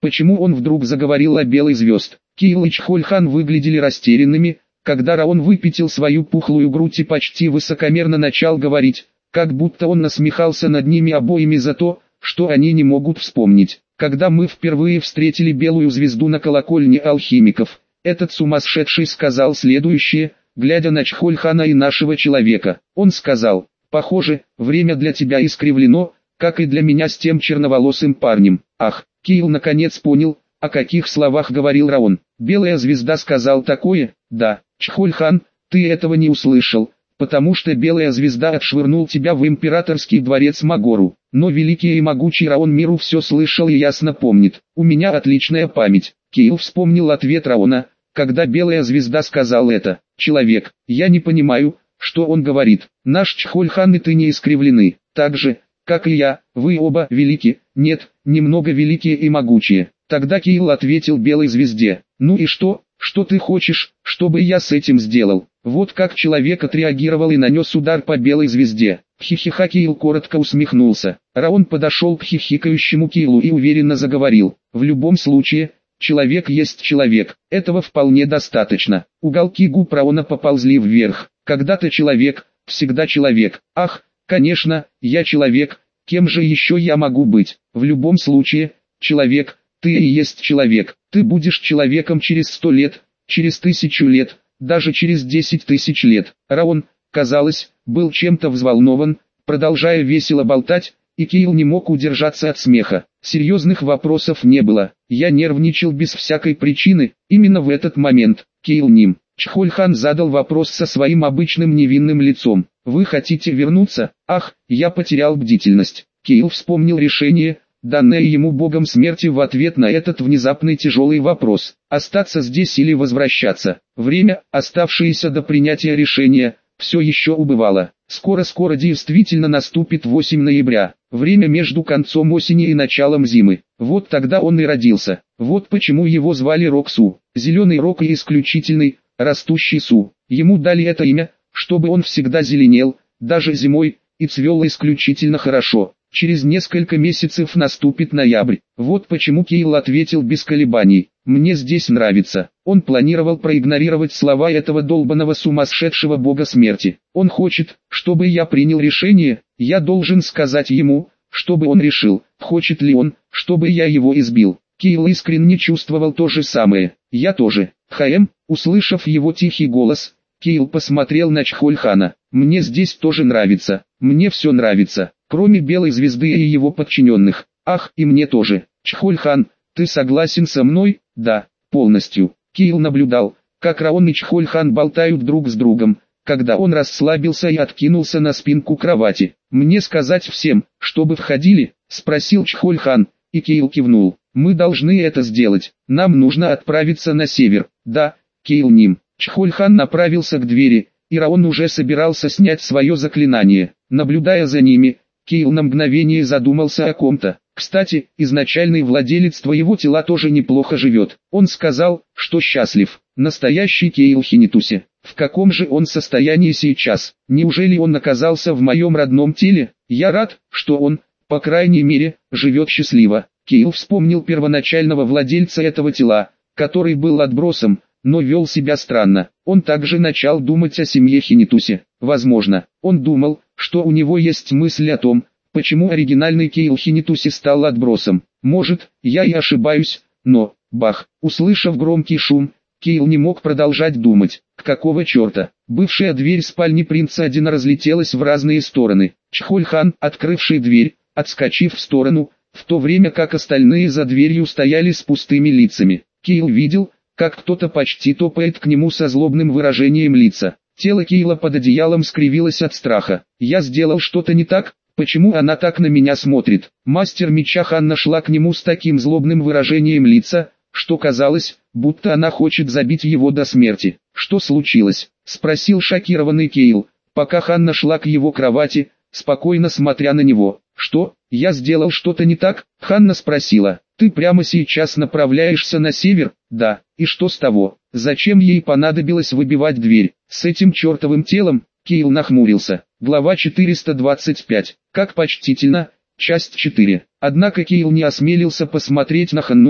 S1: Почему он вдруг заговорил о белой звезд? Киил и Чхольхан выглядели растерянными, когда Раон выпятил свою пухлую грудь и почти высокомерно начал говорить, как будто он насмехался над ними обоими за то, что они не могут вспомнить. Когда мы впервые встретили белую звезду на колокольне алхимиков, этот сумасшедший сказал следующее, глядя на Чхольхана и нашего человека. Он сказал: «Похоже, время для тебя искривлено, как и для меня с тем черноволосым парнем». Ах, Киил наконец понял, о каких словах говорил Раон. Белая звезда сказал такое: «Да, Чхольхан, ты этого не услышал, потому что белая звезда отшвырнул тебя в императорский дворец Магору». Но великий и могучий Раон Миру все слышал и ясно помнит. У меня отличная память. Киил вспомнил ответ Раона, когда белая звезда сказал это. «Человек, я не понимаю, что он говорит. Наш Чхольхан и ты не искривлены, так же, как и я, вы оба велики, нет, немного великие и могучие». Тогда Киил ответил белой звезде: «Ну и что, что ты хочешь, чтобы я с этим сделал?» Вот как человек отреагировал и нанес удар по белой звезде. Хихиха. Киил коротко усмехнулся. Раон подошел к хихикающему Киилу и уверенно заговорил: «В любом случае, человек есть человек, этого вполне достаточно». Уголки губ Раона поползли вверх. «Когда-то человек, всегда человек. Ах, конечно, я человек, кем же еще я могу быть? В любом случае, человек, ты и есть человек. Ты будешь человеком через сто лет, через тысячу лет, даже через десять тысяч лет». Раон, казалось, был чем-то взволнован, продолжая весело болтать, и Киил не мог удержаться от смеха. Серьезных вопросов не было. Я нервничал без всякой причины. Именно в этот момент Киил Ним Чхольхан задал вопрос со своим обычным невинным лицом: «Вы хотите вернуться?» «Ах, я потерял бдительность». Киил вспомнил решение, данное ему богом смерти в ответ на этот внезапный тяжелый вопрос: остаться здесь или возвращаться. Время, оставшееся до принятия решения, все еще убывало. Скоро-скоро действительно наступит восьмое ноября, время между концом осени и началом зимы. Вот тогда он и родился. Вот почему его звали Роксу, зеленый рок и исключительный, растущий Су. Ему дали это имя, чтобы он всегда зеленел, даже зимой, и цвел исключительно хорошо. Через несколько месяцев наступит ноябрь. Вот почему Киил ответил без колебаний: «Мне здесь нравится». Он планировал проигнорировать слова этого долбаного сумасшедшего бога смерти. Он хочет, чтобы я принял решение, я должен сказать ему, чтобы он решил, хочет ли он, чтобы я его избил. Киил искренне чувствовал то же самое. Я тоже. Хаэм, услышав его тихий голос, Киил посмотрел на Чхольхана. «Мне здесь тоже нравится, мне все нравится, кроме белой звезды и его подчиненных. Ах, и мне тоже. Чхольхан, ты согласен со мной?» «Да, полностью». Киил наблюдал, как Раон и Чхольхан болтают друг с другом, когда он расслабился и откинулся на спинку кровати. «Мне сказать всем, чтобы входили?» — спросил Чхольхан, и Киил кивнул. «Мы должны это сделать, нам нужно отправиться на север». «Да, Киил Ним». Чхольхан направился к двери, и Раон уже собирался снять свое заклинание. Наблюдая за ними, Киил на мгновение задумался о ком-то. Кстати, изначальный владелец твоего тела тоже неплохо живет. Он сказал, что счастлив. Настоящий Киил Хинитуси. В каком же он состоянии сейчас? Неужели он оказался в моем родном теле? Я рад, что он, по крайней мере, живет счастливо. Киил вспомнил первоначального владельца этого тела, который был отбросом, но вел себя странно. Он также начал думать о семье Хинитуси. Возможно, он думал, что у него есть мысль о том, почему оригинальный Киил Хинитуси стал отбросом. Может, я и ошибаюсь, но, бах, услышав громкий шум, Киил не мог продолжать думать. Какого черта? Бывшая дверь спальни принца Одина разлетелась в разные стороны. Чхольхан, открывший дверь, отскочив в сторону, в то время как остальные за дверью стояли с пустыми лицами. Киил видел, как кто-то почти топает к нему со злобным выражением лица. Тело Киила под одеялом скривилось от страха. «Я сделал что-то не так? Почему она так на меня смотрит?» Мастер меча Ханна шла к нему с таким злобным выражением лица, что казалось, будто она хочет забить его до смерти. «Что случилось?» — спросил шокированный Киил, пока Ханна шла к его кровати, спокойно смотря на него. «Что, я сделал что-то не так?» — Ханна спросила. «Ты прямо сейчас направляешься на север?» «Да, и что с того? Зачем ей понадобилось выбивать дверь?» «С этим чертовым телом?» — Киил нахмурился. Глава четыреста двадцать пять. Как почтительно. Часть четыре. Однако Киил не осмелился посмотреть на Ханну,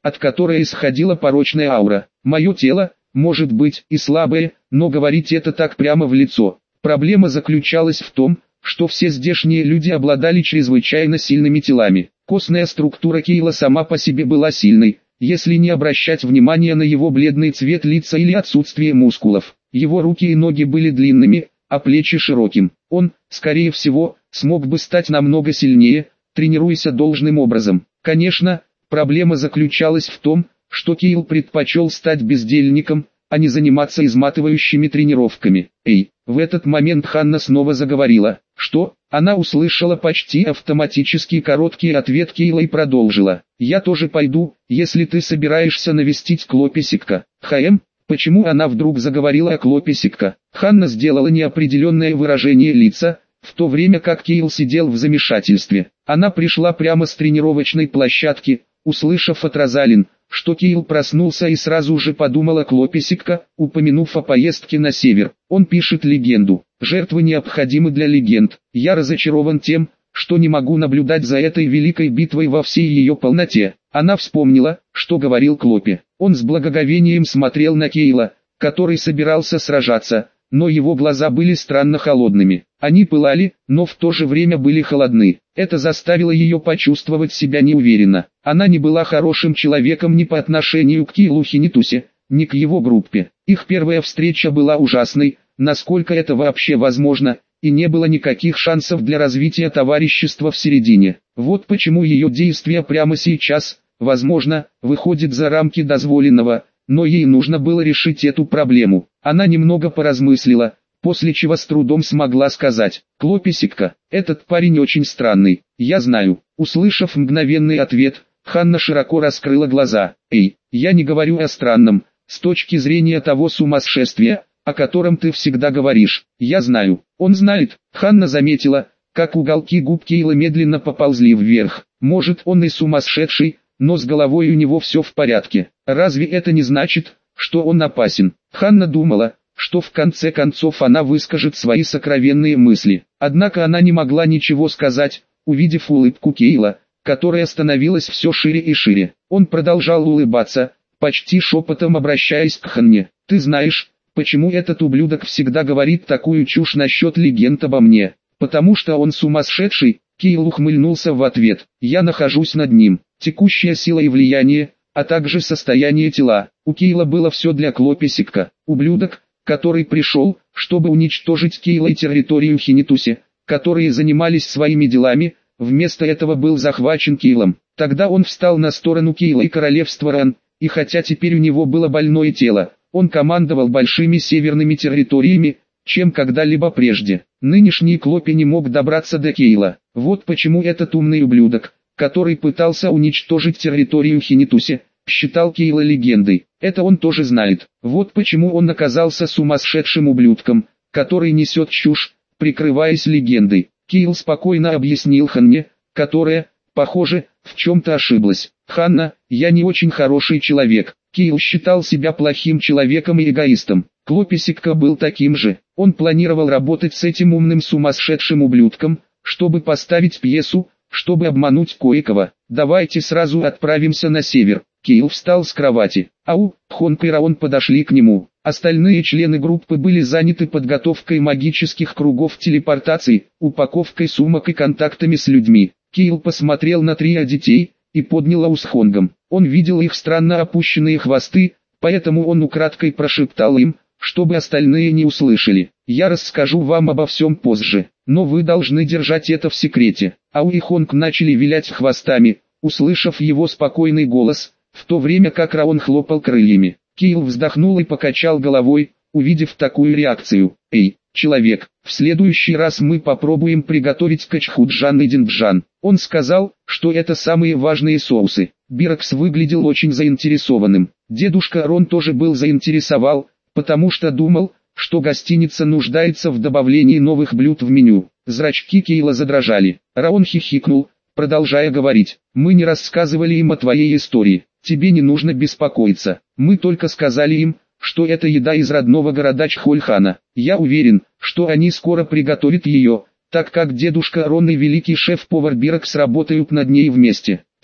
S1: от которой исходила порочная аура. Мое тело, может быть, и слабое, но говорить это так прямо в лицо. Проблема заключалась в том, что все здешние люди обладали чрезвычайно сильными телами. Костная структура Кейла сама по себе была сильной, если не обращать внимания на его бледный цвет лица или отсутствие мускулов. Его руки и ноги были длинными, а плечи широким. Он, скорее всего, смог бы стать намного сильнее, тренируясь должным образом. Конечно, проблема заключалась в том, что Кейл предпочел стать бездельником, а не заниматься изматывающими тренировками. «Эй!» В этот момент Ханна снова заговорила. «Что?» Она услышала почти автоматический короткий ответ Кейла и продолжила. «Я тоже пойду, если ты собираешься навестить Клописикка». «Хаэм?» Почему она вдруг заговорила о Клописикка? Ханна сделала неопределенное выражение лица, в то время как Кейл сидел в замешательстве. Она пришла прямо с тренировочной площадки, услышав от Розалин, что Кейл проснулся и сразу же подумал о Клописикка, упомянув о поездке на север. Он пишет легенду. Жертвы необходимы для легенд. Я разочарован тем, что не могу наблюдать за этой великой битвой во всей ее полноте. Она вспомнила, что говорил Клопи. Он с благоговением смотрел на Кейла, который собирался сражаться, но его глаза были странно холодными. Они пылали, но в то же время были холодны. Это заставило ее почувствовать себя неуверенно. Она не была хорошим человеком ни по отношению к Кейлу Хинитусе, ни к его группе. Их первая встреча была ужасной, насколько это вообще возможно, и не было никаких шансов для развития товарищества в середине. Вот почему ее действия прямо сейчас, возможно, выходят за рамки дозволенного, но ей нужно было решить эту проблему. Она немного поразмыслила, после чего с трудом смогла сказать: «Клописикка, этот парень очень странный, я знаю». Услышав мгновенный ответ, Ханна широко раскрыла глаза. «Эй, я не говорю о странном, с точки зрения того сумасшествия, о котором ты всегда говоришь. Я знаю». «Он знает». Ханна заметила, как уголки губ Кейла медленно поползли вверх. «Может, он и сумасшедший, но с головой у него все в порядке. Разве это не значит, что он опасен?» Ханна думала, что в конце концов она выскажет свои сокровенные мысли. Однако она не могла ничего сказать, увидев улыбку Кейла, которая становилась все шире и шире. Он продолжал улыбаться, почти шепотом обращаясь к Ханне. «Ты знаешь, почему этот ублюдок всегда говорит такую чушь насчет легенд обо мне? Потому что он сумасшедший». Кейл ухмыльнулся в ответ. «Я нахожусь над ним. Текущая сила и влияние, а также состояние тела». У Кейла было все для Клописикка. Ублюдок, который пришел, чтобы уничтожить Кейла и территорию Хинитусе, которые занимались своими делами, вместо этого был захвачен Кейлом. Тогда он встал на сторону Кейла и королевства Ран, и хотя теперь у него было больное тело, он командовал большими северными территориями, чем когда-либо прежде. Нынешний Клопи не мог добраться до Кейла. Вот почему этот умный ублюдок, который пытался уничтожить территорию Хинитусе, считал Кейла легендой. Это он тоже знает. Вот почему он оказался сумасшедшим ублюдком, который несет чушь, прикрываясь легендой. Кейл спокойно объяснил Ханне, которая, похоже, в чем-то ошиблась. «Ханна, я не очень хороший человек». Кейл считал себя плохим человеком и эгоистом. Клописикка был таким же. Он планировал работать с этим умным сумасшедшим ублюдком, чтобы поставить пьесу, чтобы обмануть кое-кого. «Давайте сразу отправимся на север». Кейл встал с кровати. Ау, Хонг и Раон подошли к нему. Остальные члены группы были заняты подготовкой магических кругов телепортации, упаковкой сумок и контактами с людьми. Кейл посмотрел на трио детей и поднял ау с Хонгом. Он видел их странно опущенные хвосты, поэтому он украдкой прошептал им, чтобы остальные не услышали. «Я расскажу вам обо всем позже, но вы должны держать это в секрете». Ау и Хонг начали вилять хвостами, услышав его спокойный голос, в то время как Раон хлопал крыльями. Кейл вздохнул и покачал головой, увидев такую реакцию. «Эй, человек, в следующий раз мы попробуем приготовить качхуджан и динджан». Он сказал, что это самые важные соусы. Биракс выглядел очень заинтересованным. Дедушка Рон тоже был заинтересован, потому что думал, что гостиница нуждается в добавлении новых блюд в меню. Зрачки Кейла задрожали. Раон хихикнул, продолжая говорить: «Мы не рассказывали им о твоей истории. Тебе не нужно беспокоиться. Мы только сказали им, что это еда из родного города Чхольхана. Я уверен, что они скоро приготовят ее, так как дедушка Рон и великий шеф-повар Биракс работают над ней вместе».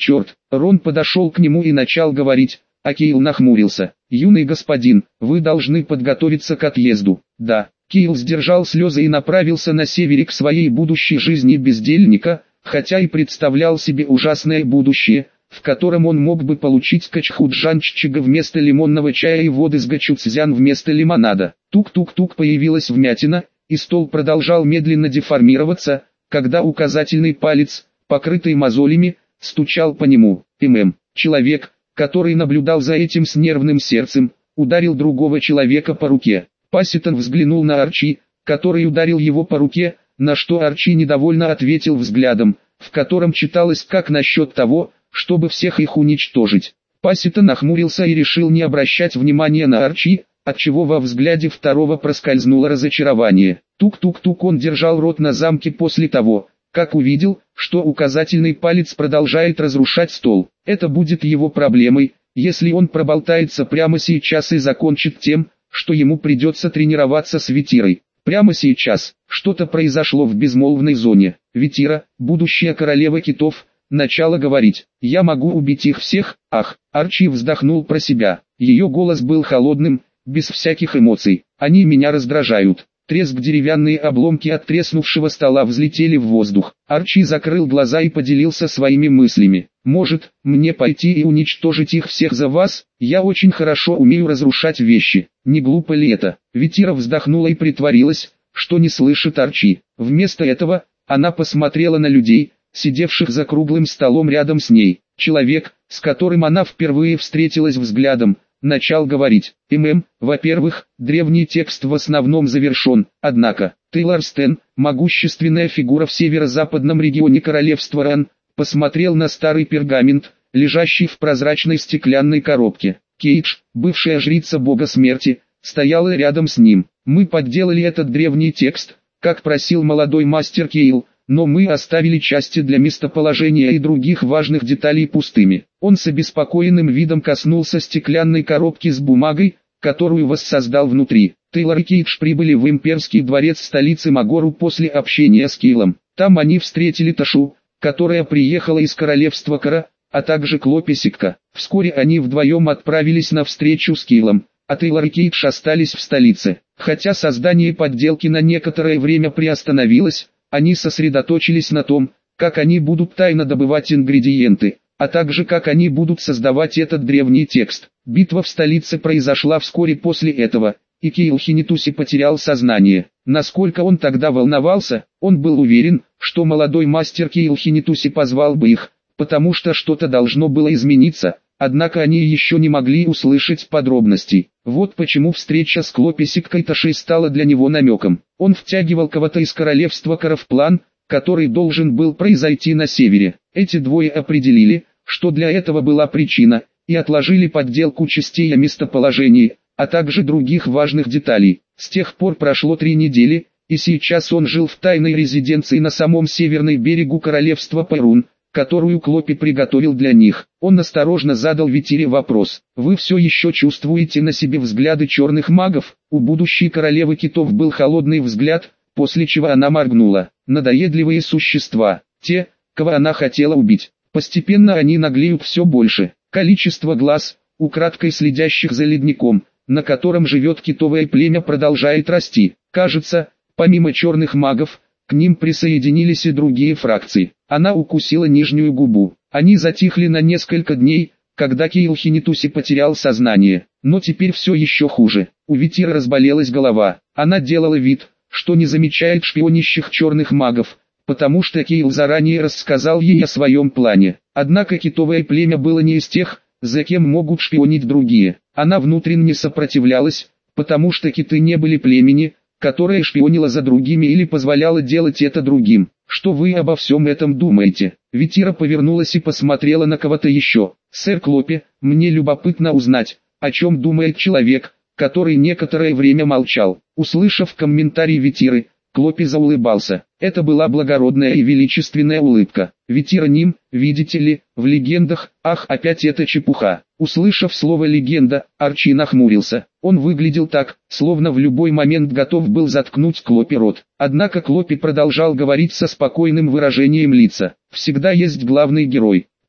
S1: Черт, Рон подошел к нему и начал говорить, а Кейл нахмурился. «Юный господин, вы должны подготовиться к отъезду». «Да». Кейл сдержал слезы и направился на севере к своей будущей жизни бездельника, хотя и представлял себе ужасное будущее, в котором он мог бы получить качхуджанччига вместо лимонного чая и воды с гачуцзян вместо лимонада. Тук-тук-тук, появилась вмятина, и стол продолжал медленно деформироваться, когда указательный палец, покрытый мозолями, стучал по нему. ММ. Человек, который наблюдал за этим с нервным сердцем, ударил другого человека по руке. Пасситон взглянул на Арчи, который ударил его по руке, на что Арчи недовольно ответил взглядом, в котором читалось как насчет того, чтобы всех их уничтожить. Пасситон нахмурился и решил не обращать внимания на Арчи, отчего во взгляде второго проскользнуло разочарование. Тук-тук-тук, он держал рот на замке после того, как увидел, что указательный палец продолжает разрушать стол. Это будет его проблемой, если он проболтается прямо сейчас и закончит тем, что ему придется тренироваться с Ветирой. Прямо сейчас, что-то произошло в безмолвной зоне. Ветира, будущая королева китов, начала говорить: «Я могу убить их всех». Ах, Арчи вздохнул про себя. Ее голос был холодным, без всяких эмоций. «Они меня раздражают». Треск, деревянные обломки от треснувшего стола взлетели в воздух. Арчи закрыл глаза и поделился своими мыслями. «Может, мне пойти и уничтожить их всех за вас? Я очень хорошо умею разрушать вещи. Не глупо ли это?» Ветира вздохнула и притворилась, что не слышит Арчи. Вместо этого, она посмотрела на людей, сидевших за круглым столом рядом с ней. Человек, с которым она впервые встретилась взглядом, начал говорить. ММ, во-первых, древний текст в основном завершен, однако, Тейлор Стэн, могущественная фигура в северо-западном регионе королевства Ран, посмотрел на старый пергамент, лежащий в прозрачной стеклянной коробке. Кейдж, бывшая жрица бога смерти, стояла рядом с ним. Мы подделали этот древний текст, как просил молодой мастер Кейл, но мы оставили части для местоположения и других важных деталей пустыми. Он с обеспокоенным видом коснулся стеклянной коробки с бумагой, которую воссоздал внутри. Тейлор и Кейдж прибыли в имперский дворец столицы Магору после общения с Кейлом. Там они встретили Ташу, которая приехала из королевства Кара, а также Клописикка. Вскоре они вдвоем отправились на встречу с Кейлом, а Тейлор и Кейдж остались в столице. Хотя создание подделки на некоторое время приостановилось, они сосредоточились на том, как они будут тайно добывать ингредиенты, а также как они будут создавать этот древний текст. Битва в столице произошла вскоре после этого, и Кейл Хинитуси потерял сознание. Насколько он тогда волновался, он был уверен, что молодой мастер Кейл Хинитуси позвал бы их, потому что что-то должно было измениться, однако они еще не могли услышать подробностей. Вот почему встреча с Клописиккой Ташей стала для него намеком. Он втягивал кого-то из королевства Кара в план, который должен был произойти на севере. Эти двое определили, что для этого была причина, и отложили подделку частей о местоположении, а также других важных деталей. С тех пор прошло три недели, и сейчас он жил в тайной резиденции на самом северной берегу королевства Перун, которую Клопи приготовил для них. Он осторожно задал Ветире вопрос: «Вы все еще чувствуете на себе взгляды черных магов?» У будущей королевы китов был холодный взгляд, после чего она моргнула. Надоедливые существа, те, кого она хотела убить. Постепенно они наглеют все больше. Количество глаз, украдкой следящих за ледником, на котором живет китовое племя, продолжает расти. Кажется, помимо черных магов, к ним присоединились и другие фракции. Она укусила нижнюю губу. Они затихли на несколько дней, когда Кейл Хинитуси потерял сознание. Но теперь все еще хуже. У Ветиры разболелась голова. Она делала вид, что не замечает шпионящих черных магов, потому что Кейл заранее рассказал ей о своем плане. Однако китовое племя было не из тех, за кем могут шпионить другие. Она внутренне сопротивлялась, потому что киты не были племени, которое шпионило за другими или позволяло делать это другим. Что вы обо всем этом думаете? Ветира повернулась и посмотрела на кого-то еще. Сэр Клопи, мне любопытно узнать, о чем думает человек, который некоторое время молчал. Услышав комментарий Ветиры, Клопи заулыбался. Это была благородная и величественная улыбка. Ветира ним, видите ли, в легендах, ах, опять эта чепуха. Услышав слово «легенда», Арчи нахмурился. Он выглядел так, словно в любой момент готов был заткнуть Клопи рот. Однако Клопи продолжал говорить со спокойным выражением лица. Всегда есть главный герой.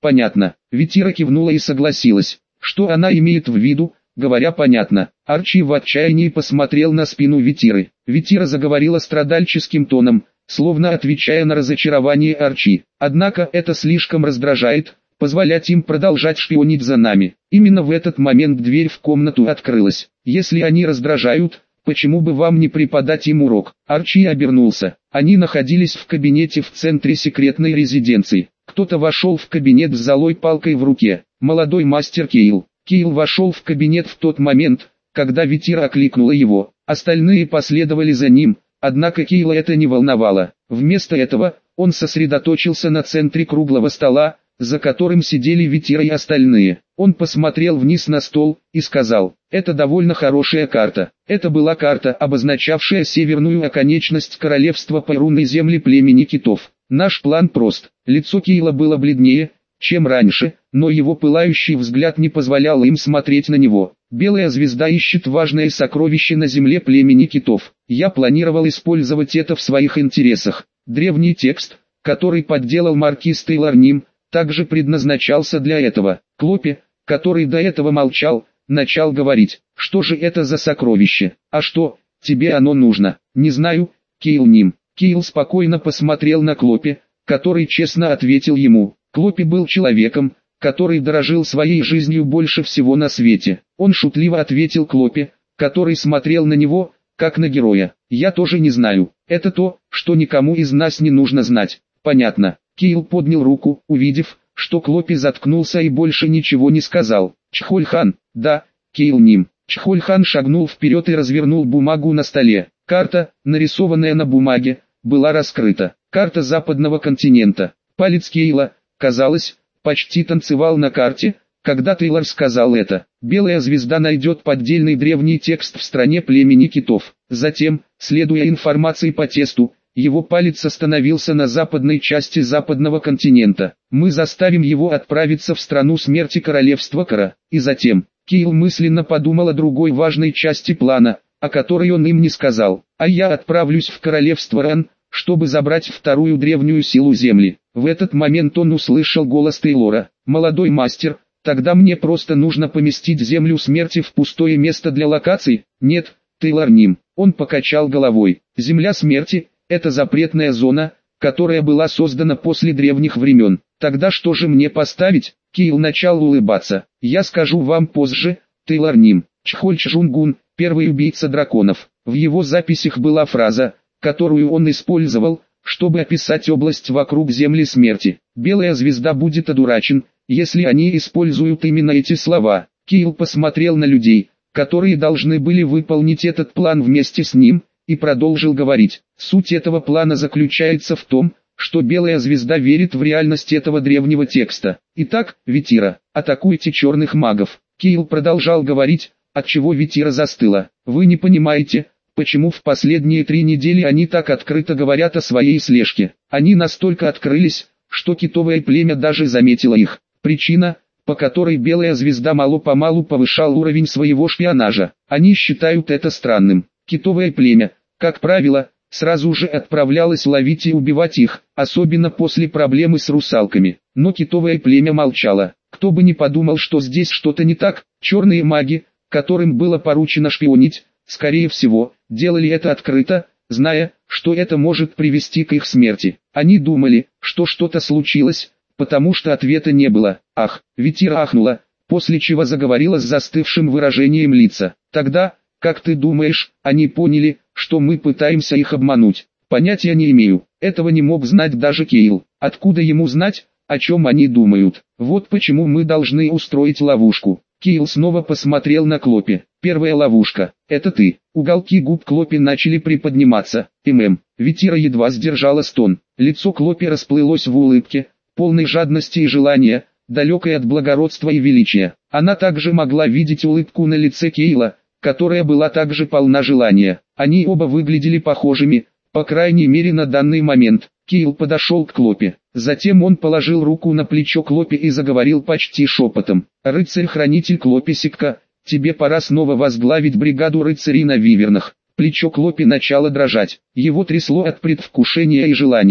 S1: понятно. Витира кивнула и согласилась. Что она имеет в виду, говоря понятно? Арчи в отчаянии посмотрел на спину Витиры. Витира заговорила страдальческим тоном, словно отвечая на разочарование Арчи. Однако это слишком раздражает, позволять им продолжать шпионить за нами. Именно в этот момент дверь в комнату открылась. Если они раздражают, почему бы вам не преподать им урок? Арчи обернулся. Они находились в кабинете в центре секретной резиденции. Кто-то вошел в кабинет с золой палкой в руке. Молодой мастер Кейл. Кейл вошел в кабинет в тот момент, когда Витира окликнула его. Остальные последовали за ним, однако Кейла это не волновало. Вместо этого, он сосредоточился на центре круглого стола, за которым сидели Витира и остальные. Он посмотрел вниз на стол и сказал: «Это довольно хорошая карта». Это была карта, обозначавшая северную оконечность королевства по рунной земле племени китов. Наш план прост. Лицо Кейла было бледнее, чем раньше, но его пылающий взгляд не позволял им смотреть на него. Белая звезда ищет важное сокровище на земле племени китов. Я планировал использовать это в своих интересах. Древний текст, который подделал маркиз Тейлорним, также предназначался для этого. Клопи, который до этого молчал, начал говорить: «Что же это за сокровище? А что, тебе оно нужно?» «Не знаю, Кейл Ним». Кейл спокойно посмотрел на Клопи, который честно ответил ему. Клопи был человеком, который дорожил своей жизнью больше всего на свете. Он шутливо ответил Клопи, который смотрел на него, как на героя: «Я тоже не знаю. Это то, что никому из нас не нужно знать». «Понятно». Кейл поднял руку, увидев, что Клопи заткнулся и больше ничего не сказал. «Чхольхан». «Да, Кейл Ним». Чхольхан шагнул вперед и развернул бумагу на столе. Карта, нарисованная на бумаге, была раскрыта. Карта западного континента. Палец Кейла, казалось, почти танцевал на карте, когда Тейлор сказал это. Белая звезда найдет поддельный древний текст в стране племени китов. Затем, следуя информации по тесту, его палец остановился на западной части западного континента. Мы заставим его отправиться в страну смерти королевства Кара. И затем, Кейл мысленно подумал о другой важной части плана, о которой он им не сказал. А я отправлюсь в королевство Ран, чтобы забрать вторую древнюю силу земли. В этот момент он услышал голос Тейлора. «Молодой мастер, тогда мне просто нужно поместить землю смерти в пустое место для локаций?» «Нет, Тейлор Ним». Он покачал головой. «Земля смерти — это запретная зона, которая была создана после древних времен. Тогда что же мне поставить?» Кейл начал улыбаться. «Я скажу вам позже, Тейлор Ним». Чхоль Чжунгун, первый убийца драконов. В его записях была фраза, которую он использовал, чтобы описать область вокруг Земли Смерти. Белая звезда будет одурачен, если они используют именно эти слова. Кейл посмотрел на людей, которые должны были выполнить этот план вместе с ним, и продолжил говорить. Суть этого плана заключается в том, что Белая звезда верит в реальность этого древнего текста. Итак, Витира, атакуйте черных магов. Кейл продолжал говорить, отчего Витира застыла. Вы не понимаете, почему в последние три недели они так открыто говорят о своей слежке. Они настолько открылись, что китовое племя даже заметило их. Причина, по которой Белая звезда мало-помалу повышал уровень своего шпионажа. Они считают это странным. Китовое племя, как правило, сразу же отправлялось ловить и убивать их, особенно после проблемы с русалками. Но китовое племя молчало. Кто бы ни подумал, что здесь что-то не так, черные маги, которым было поручено шпионить, скорее всего, делали это открыто, зная, что это может привести к их смерти. Они думали, что что-то случилось, потому что ответа не было. Ах, Витира ахнула, после чего заговорила с застывшим выражением лица. Тогда, как ты думаешь, они поняли, что мы пытаемся их обмануть? Понятия не имею. Этого не мог знать даже Кейл. Откуда ему знать, о чем они думают? Вот почему мы должны устроить ловушку. Кейл снова посмотрел на Клопи. Первая ловушка. Это ты. Уголки губ Клопи начали приподниматься. ММ. Витира едва сдержала стон. Лицо Клопи расплылось в улыбке, полной жадности и желания, далекой от благородства и величия. Она также могла видеть улыбку на лице Кейла, которая была также полна желания. Они оба выглядели похожими, по крайней мере на данный момент. Кейл подошел к Клопи. Затем он положил руку на плечо Клопи и заговорил почти шепотом. «Рыцарь-хранитель Клопи Сикка, тебе пора снова возглавить бригаду рыцарей на вивернах». Плечо Клопи начало дрожать. Его трясло от предвкушения и желания.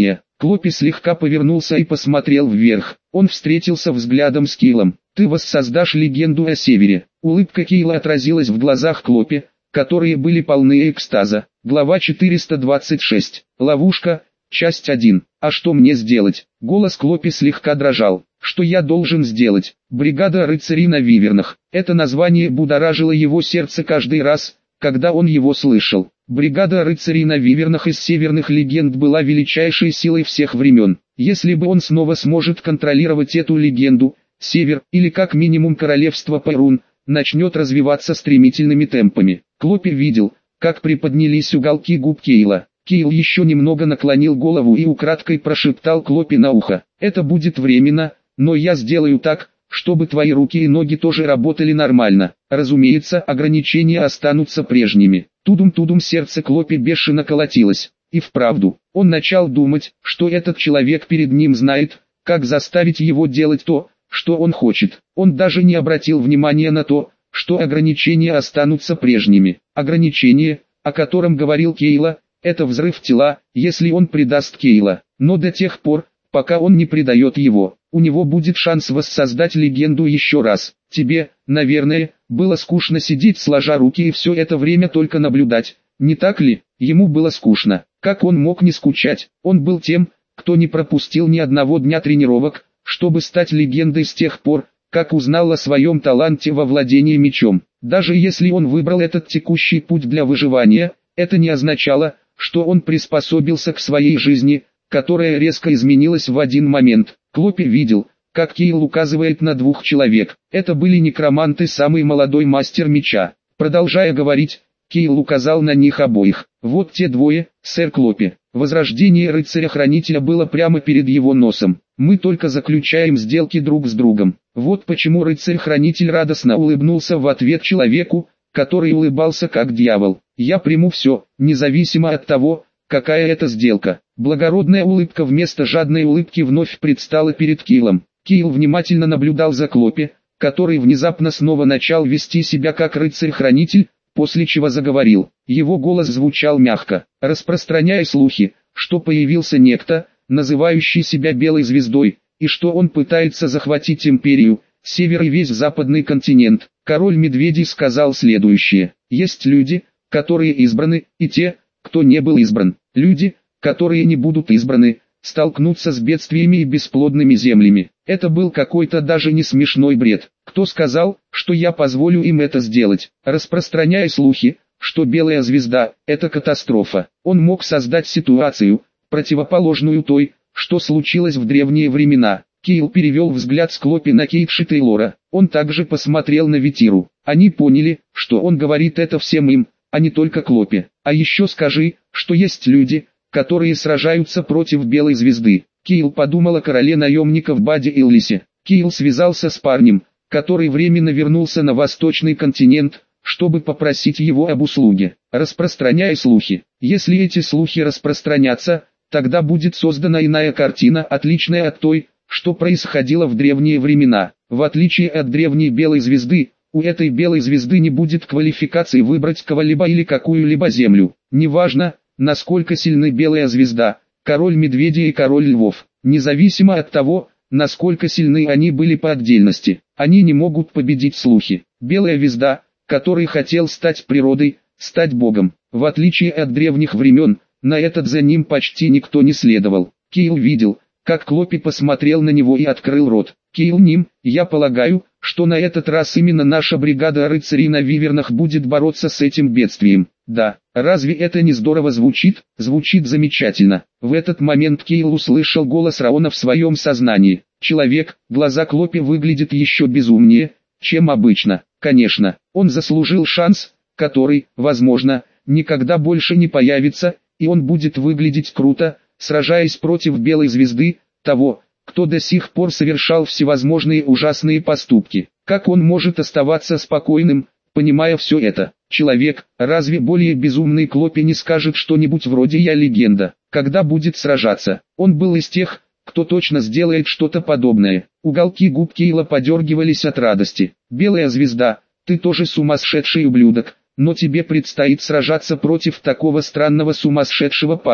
S1: Клопи слегка повернулся и посмотрел вверх. Он встретился взглядом с Кейлом. «Ты воссоздашь легенду о Севере». Улыбка Кейла отразилась в глазах Клопи, которые были полны экстаза. Глава четыреста двадцать шесть. Ловушка. Часть один. «А что мне сделать?» Голос Клопи слегка дрожал. «Что я должен сделать?» «Бригада рыцарей на вивернах». Это название будоражило его сердце каждый раз, когда он его слышал. Бригада рыцарей на вивернах из северных легенд была величайшей силой всех времен. Если бы он снова сможет контролировать эту легенду, Север, или как минимум королевство Перун, начнет развиваться стремительными темпами. Клопи видел, как приподнялись уголки губ Кейла. Кейл еще немного наклонил голову и украдкой прошептал Клопи на ухо: «Это будет временно, но я сделаю так, чтобы твои руки и ноги тоже работали нормально. Разумеется, ограничения останутся прежними». Тудум-тудум, сердце Клопи бешено колотилось. И вправду, он начал думать, что этот человек перед ним знает, как заставить его делать то, что он хочет. Он даже не обратил внимания на то, что ограничения останутся прежними. Ограничение, о котором говорил Кейла, это взрыв тела, если он предаст Кейла. Но до тех пор, пока он не предает его, у него будет шанс воссоздать легенду еще раз. Тебе, наверное, было скучно сидеть сложа руки и все это время только наблюдать, не так ли? Ему было скучно. Как он мог не скучать? Он был тем, кто не пропустил ни одного дня тренировок, чтобы стать легендой с тех пор, как узнал о своем таланте во владении мечом. Даже если он выбрал этот текущий путь для выживания, это не означало, что он приспособился к своей жизни, которая резко изменилась в один момент. Клопи видел, как Кейл указывает на двух человек. Это были некроманты, самый молодой мастер меча. Продолжая говорить, Кейл указал на них обоих. «Вот те двое, сэр Клопи». Возрождение рыцаря-хранителя было прямо перед его носом. «Мы только заключаем сделки друг с другом». Вот почему рыцарь-хранитель радостно улыбнулся в ответ человеку, который улыбался как дьявол. «Я приму все, независимо от того, какая это сделка». Благородная улыбка вместо жадной улыбки вновь предстала перед Кейлом. Кейл внимательно наблюдал за Клопи, который внезапно снова начал вести себя как рыцарь-хранитель, после чего заговорил. Его голос звучал мягко, распространяя слухи, что появился некто, называющий себя Белой Звездой, и что он пытается захватить империю, север и весь западный континент. Король Медведей сказал следующее: «Есть люди, которые избраны, и те, кто не был избран. Люди, которые не будут избраны, столкнутся с бедствиями и бесплодными землями». Это был какой-то даже не смешной бред. Кто сказал, что я позволю им это сделать? Распространяя слухи, что Белая Звезда – это катастрофа, он мог создать ситуацию, противоположную той, что случилось в древние времена. Кейл перевел взгляд с Клопи на Кейтши Тейлора. Он также посмотрел на Ветиру. Они поняли, что он говорит это всем им, а не только Клопи. «А еще скажи, что есть люди, которые сражаются против Белой Звезды». Кейл подумал о короле наемников Баде Иллисе. Кейл связался с парнем, который временно вернулся на восточный континент, чтобы попросить его об услуге. Распространяя слухи. Если эти слухи распространятся, тогда будет создана иная картина, отличная от той, что происходило в древние времена. В отличие от древней Белой Звезды, у этой Белой Звезды не будет квалификации выбрать кого-либо или какую-либо землю. Неважно, насколько сильны Белая Звезда, Король Медведей и Король Львов, независимо от того, насколько сильны они были по отдельности, они не могут победить слухи. Белая Звезда, который хотел стать природой, стать богом, в отличие от древних времен, на этот за ним почти никто не следовал. Кейл видел, как Клопи посмотрел на него и открыл рот. «Кейл Ним, я полагаю, что на этот раз именно наша бригада рыцарей на вивернах будет бороться с этим бедствием». «Да, разве это не здорово звучит?» «Звучит замечательно». В этот момент Кейл услышал голос Раона в своем сознании. Человек, глаза Клопи выглядят еще безумнее, чем обычно. Конечно, он заслужил шанс, который, возможно, никогда больше не появится, и он будет выглядеть круто, сражаясь против Белой Звезды, того, кто до сих пор совершал всевозможные ужасные поступки. Как он может оставаться спокойным, понимая все это? Человек, разве более безумный Клопи не скажет что-нибудь вроде «я легенда», когда будет сражаться? Он был из тех, кто точно сделает что-то подобное. Уголки губ Кейла подергивались от радости. «Белая Звезда, ты тоже сумасшедший ублюдок, но тебе предстоит сражаться против такого странного сумасшедшего парня».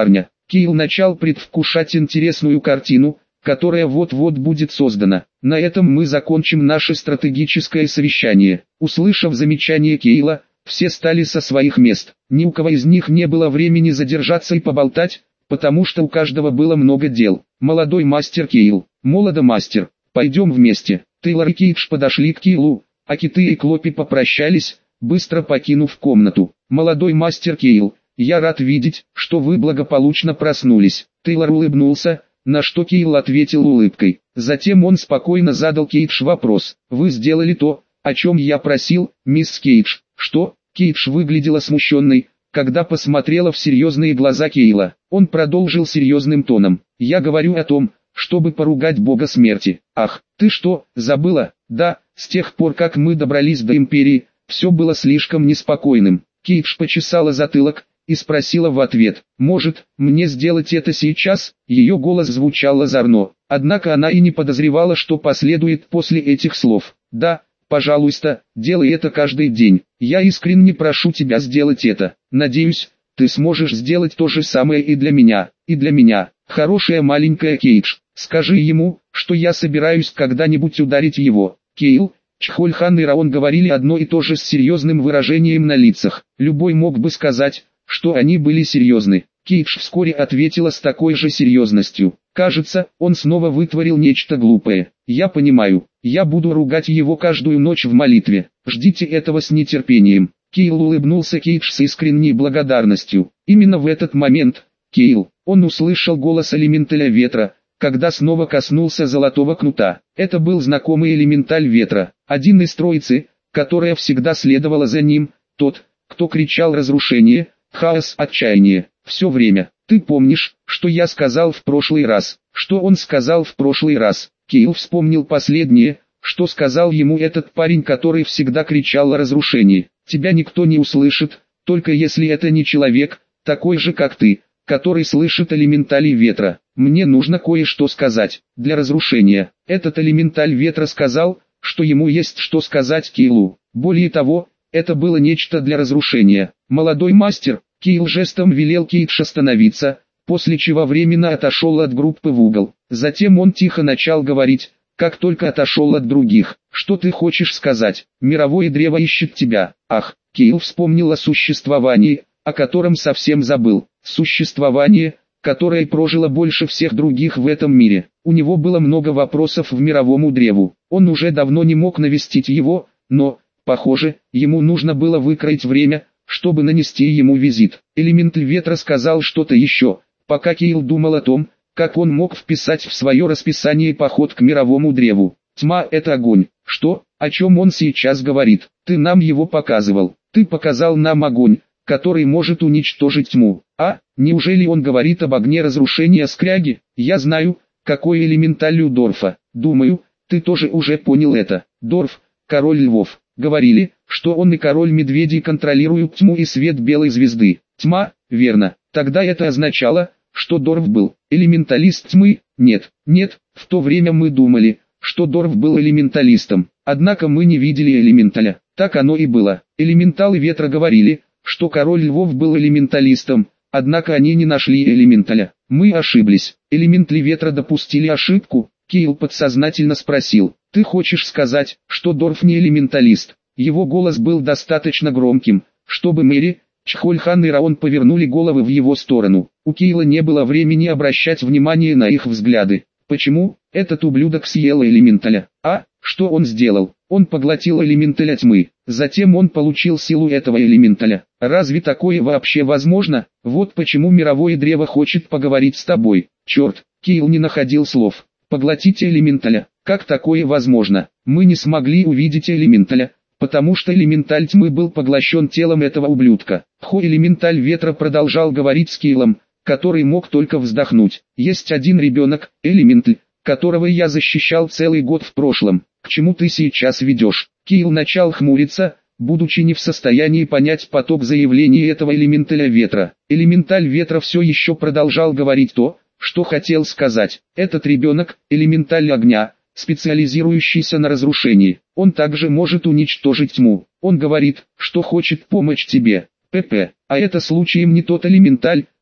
S1: Кейл начал предвкушать интересную картину, которая вот-вот будет создана. На этом мы закончим наше стратегическое совещание. Услышав замечание Кейла, все стали со своих мест. Ни у кого из них не было времени задержаться и поболтать, потому что у каждого было много дел. Молодой мастер Кейл, молодой мастер, пойдем вместе. Тейлор и Кейдж подошли к Кейлу, а Киты и Клопи попрощались, быстро покинув комнату. Молодой мастер Кейл, я рад видеть, что вы благополучно проснулись. Тейлор улыбнулся, на что Кейл ответил улыбкой. Затем он спокойно задал Кейдж вопрос. Вы сделали то, о чем я просил, мисс Кейдж. Что? Кейдж выглядела смущенной, когда посмотрела в серьезные глаза Кейла. Он продолжил серьезным тоном. Я говорю о том, чтобы поругать бога смерти. Ах, ты что, забыла? Да, с тех пор как мы добрались до Империи, все было слишком неспокойным. Кейдж почесала затылок и спросила в ответ, может, мне сделать это сейчас? Ее голос звучал озорно, однако она и не подозревала, что последует после этих слов. Да, пожалуйста, делай это каждый день. Я искренне прошу тебя сделать это. Надеюсь, ты сможешь сделать то же самое и для меня, и для меня. Хорошая маленькая Кейдж, скажи ему, что я собираюсь когда-нибудь ударить его. Кейл, Чхольхан и Раон говорили одно и то же с серьезным выражением на лицах. Любой мог бы сказать, что они были серьезны. Кейдж вскоре ответила с такой же серьезностью. Кажется, он снова вытворил нечто глупое. Я понимаю, я буду ругать его каждую ночь в молитве. Ждите этого с нетерпением. Кейл улыбнулся Кейдж с искренней благодарностью. Именно в этот момент, Кейл, он услышал голос элементаля ветра, когда снова коснулся золотого кнута. Это был знакомый элементаль ветра, один из троицы, которая всегда следовала за ним, тот, кто кричал разрушение, хаос, отчаяние, все время. Ты помнишь, что я сказал в прошлый раз? Что он сказал в прошлый раз? Кейл вспомнил последнее, что сказал ему этот парень, который всегда кричал о разрушении. Тебя никто не услышит, только если это не человек, такой же как ты, который слышит элементали ветра. Мне нужно кое-что сказать, для разрушения. Этот элементаль ветра сказал, что ему есть что сказать Кейлу. Более того, это было нечто для разрушения. Молодой мастер, Кейл жестом велел Кейдж остановиться, после чего временно отошел от группы в угол. Затем он тихо начал говорить, как только отошел от других. Что ты хочешь сказать? Мировое древо ищет тебя. Ах, Кейл вспомнил о существовании, о котором совсем забыл. Существование, которое прожило больше всех других в этом мире. У него было много вопросов в мировому древу. Он уже давно не мог навестить его, но, похоже, ему нужно было выкроить время, чтобы нанести ему визит. Элементаль ветра сказал что-то еще, пока Кейл думал о том, как он мог вписать в свое расписание поход к мировому древу. Тьма — это огонь. Что? О чем он сейчас говорит? Ты нам его показывал. Ты показал нам огонь, который может уничтожить тьму. А, неужели он говорит об огне разрушения скряги? Я знаю, какой элементаль у Дорфа. Думаю, ты тоже уже понял это. Дорф, король львов. Говорили, что он и король медведей контролируют тьму и свет белой звезды. Тьма, верно. Тогда это означало, что Дорф был элементалист тьмы? Нет, нет, в то время мы думали, что Дорф был элементалистом. Однако мы не видели элементаля. Так оно и было. Элементалы ветра говорили, что король львов был элементалистом, однако они не нашли элементаля. Мы ошиблись. Элементали ветра допустили ошибку? Кейл подсознательно спросил. Ты хочешь сказать, что Дорф не элементалист? Его голос был достаточно громким, чтобы Мэри, Чхольхан и Раон повернули головы в его сторону. У Кейла не было времени обращать внимание на их взгляды. Почему? Этот ублюдок съел элементаля. А, что он сделал? Он поглотил элементаля тьмы. Затем он получил силу этого элементаля. Разве такое вообще возможно? Вот почему мировое древо хочет поговорить с тобой. Черт, Кейл не находил слов. Поглотите элементаля. Как такое возможно? Мы не смогли увидеть элементаля, потому что элементаль тьмы был поглощен телом этого ублюдка. Хо элементаль ветра продолжал говорить с Кейлом, который мог только вздохнуть. Есть один ребенок, элементаль, которого я защищал целый год в прошлом. К чему ты сейчас ведешь? Кейл начал хмуриться, будучи не в состоянии понять поток заявлений этого элементаля ветра. Элементаль ветра все еще продолжал говорить то, что хотел сказать. Этот ребенок, элементаль огня, специализирующийся на разрушении. Он также может уничтожить тьму. Он говорит, что хочет помочь тебе. ПП. А это случаем не тот элементаль,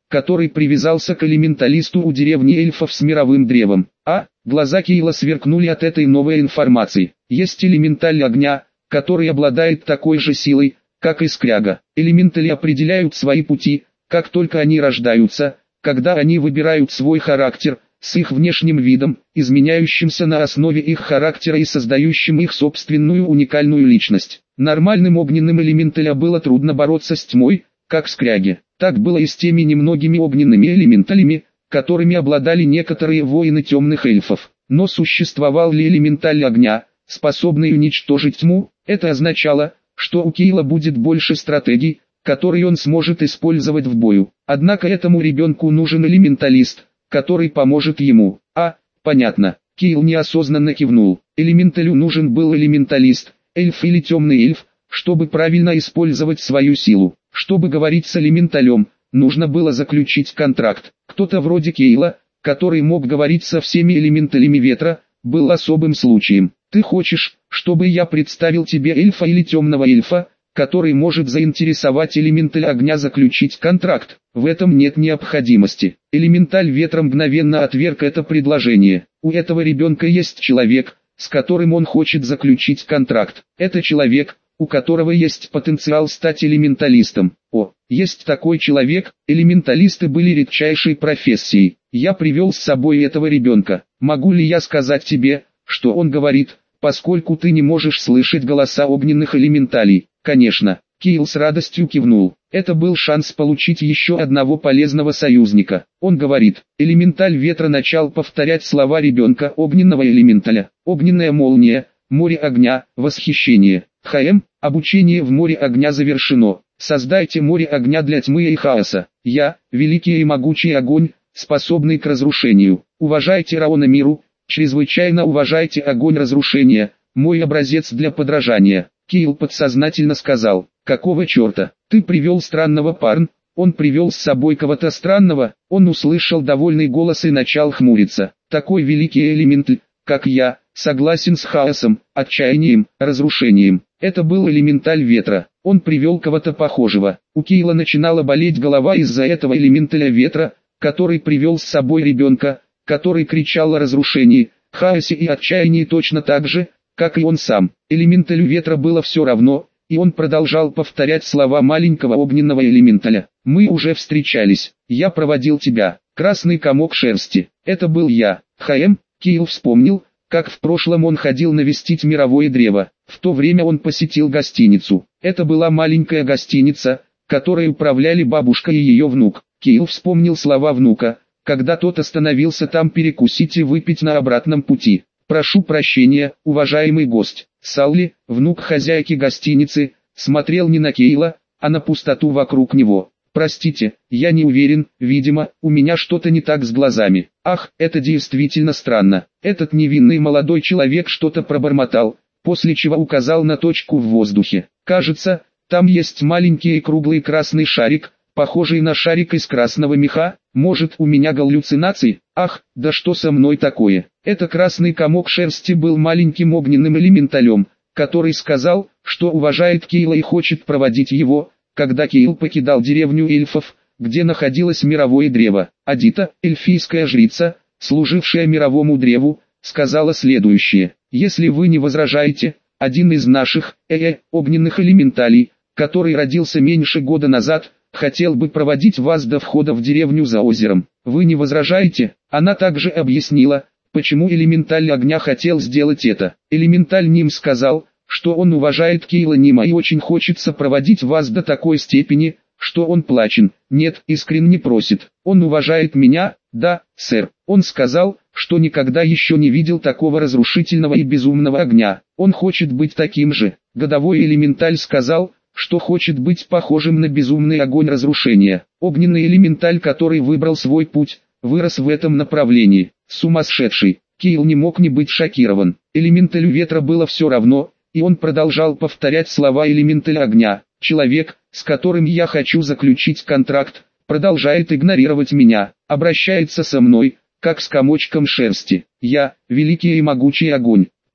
S1: который привязался к элементалисту у деревни эльфов с мировым древом. А, глаза Кейла сверкнули от этой новой информации. Есть элементаль огня, который обладает такой же силой, как и скряга. Элементали определяют свои пути, как только они рождаются, когда они выбирают свой характер, с их внешним видом, изменяющимся на основе их характера и создающим их собственную уникальную личность. Нормальным огненным элементаля было трудно бороться с тьмой, как скряги. Так было и с теми немногими огненными элементалями, которыми обладали некоторые воины темных эльфов. Но существовал ли элементаль огня, способный уничтожить тьму? Это означало, что у Кейла будет больше стратегий, которые он сможет использовать в бою. Однако этому ребенку нужен элементалист, который поможет ему. А, понятно. Кейл неосознанно кивнул. Элементалю нужен был элементалист, эльф или темный эльф, чтобы правильно использовать свою силу. Чтобы говорить с элементалем, нужно было заключить контракт. Кто-то вроде Кейла, который мог говорить со всеми элементалями ветра, был особым случаем. Ты хочешь, чтобы я представил тебе эльфа или темного эльфа, который может заинтересовать элементаль огня заключить контракт? В этом нет необходимости. Элементаль ветра мгновенно отверг это предложение. У этого ребенка есть человек, с которым он хочет заключить контракт. Это человек, у которого есть потенциал стать элементалистом. О, есть такой человек. Элементалисты были редчайшей профессией. Я привел с собой этого ребенка. Могу ли я сказать тебе, что он говорит, поскольку ты не можешь слышать голоса огненных элементалей? Конечно. Кейл с радостью кивнул. Это был шанс получить еще одного полезного союзника. Он говорит, элементаль ветра начал повторять слова ребенка огненного элементаля. Огненная молния, море огня, восхищение. ХМ, обучение в море огня завершено. Создайте море огня для тьмы и хаоса. Я, великий и могучий огонь, способный к разрушению. Уважайте Раона миру, чрезвычайно уважайте огонь разрушения, мой образец для подражания. Кейл подсознательно сказал, какого черта, ты привел странного парня, он привел с собой кого-то странного, он услышал довольный голос и начал хмуриться. Такой великий элемент, как я, согласен с хаосом, отчаянием, разрушением. Это был элементаль ветра, он привел кого-то похожего. У Кейла начинала болеть голова из-за этого элементаля ветра, который привел с собой ребенка, который кричал о разрушении, хаосе и отчаянии точно так же, как и он сам. Элементалю ветра было все равно, и он продолжал повторять слова маленького огненного элементаля. Мы уже встречались, я проводил тебя, красный комок шерсти, это был я. ХМ, Кейл вспомнил, как в прошлом он ходил навестить мировое древо. В то время он посетил гостиницу. Это была маленькая гостиница, которой управляли бабушка и ее внук. Кейл вспомнил слова внука, когда тот остановился там перекусить и выпить на обратном пути. «Прошу прощения, уважаемый гость». Салли, внук хозяйки гостиницы, смотрел не на Кейла, а на пустоту вокруг него. «Простите, я не уверен, видимо, у меня что-то не так с глазами». «Ах, это действительно странно». Этот невинный молодой человек что-то пробормотал, после чего указал на точку в воздухе. «Кажется, там есть маленький и круглый красный шарик, похожий на шарик из красного меха. Может, у меня галлюцинации? Ах, да что со мной такое?» Это красный комок шерсти был маленьким огненным элементалем, который сказал, что уважает Кейла и хочет проводить его, когда Кейл покидал деревню эльфов, где находилось мировое древо. Адита, эльфийская жрица, служившая мировому древу, сказала следующее: «Если вы не возражаете, один из наших, э-э, огненных элементалей, который родился меньше года назад, хотел бы проводить вас до входа в деревню за озером. Вы не возражаете?» Она также объяснила, почему элементаль огня хотел сделать это. Элементаль Ним сказал, что он уважает Кейла Нима и очень хочется проводить вас до такой степени, что он плачен. Нет, искренне просит. Он уважает меня, да, сэр. Он сказал, что никогда еще не видел такого разрушительного и безумного огня. Он хочет быть таким же. Годовой элементаль сказал, что хочет быть похожим на безумный огонь разрушения. Огненный элементаль, который выбрал свой путь, вырос в этом направлении. Сумасшедший. Кейл не мог не быть шокирован. Элементалю ветра было все равно, и он продолжал повторять слова элементаля огня. Человек, с которым я хочу заключить контракт, продолжает игнорировать меня, обращается со мной, как с комочком шерсти. Я, великий и могучий огонь,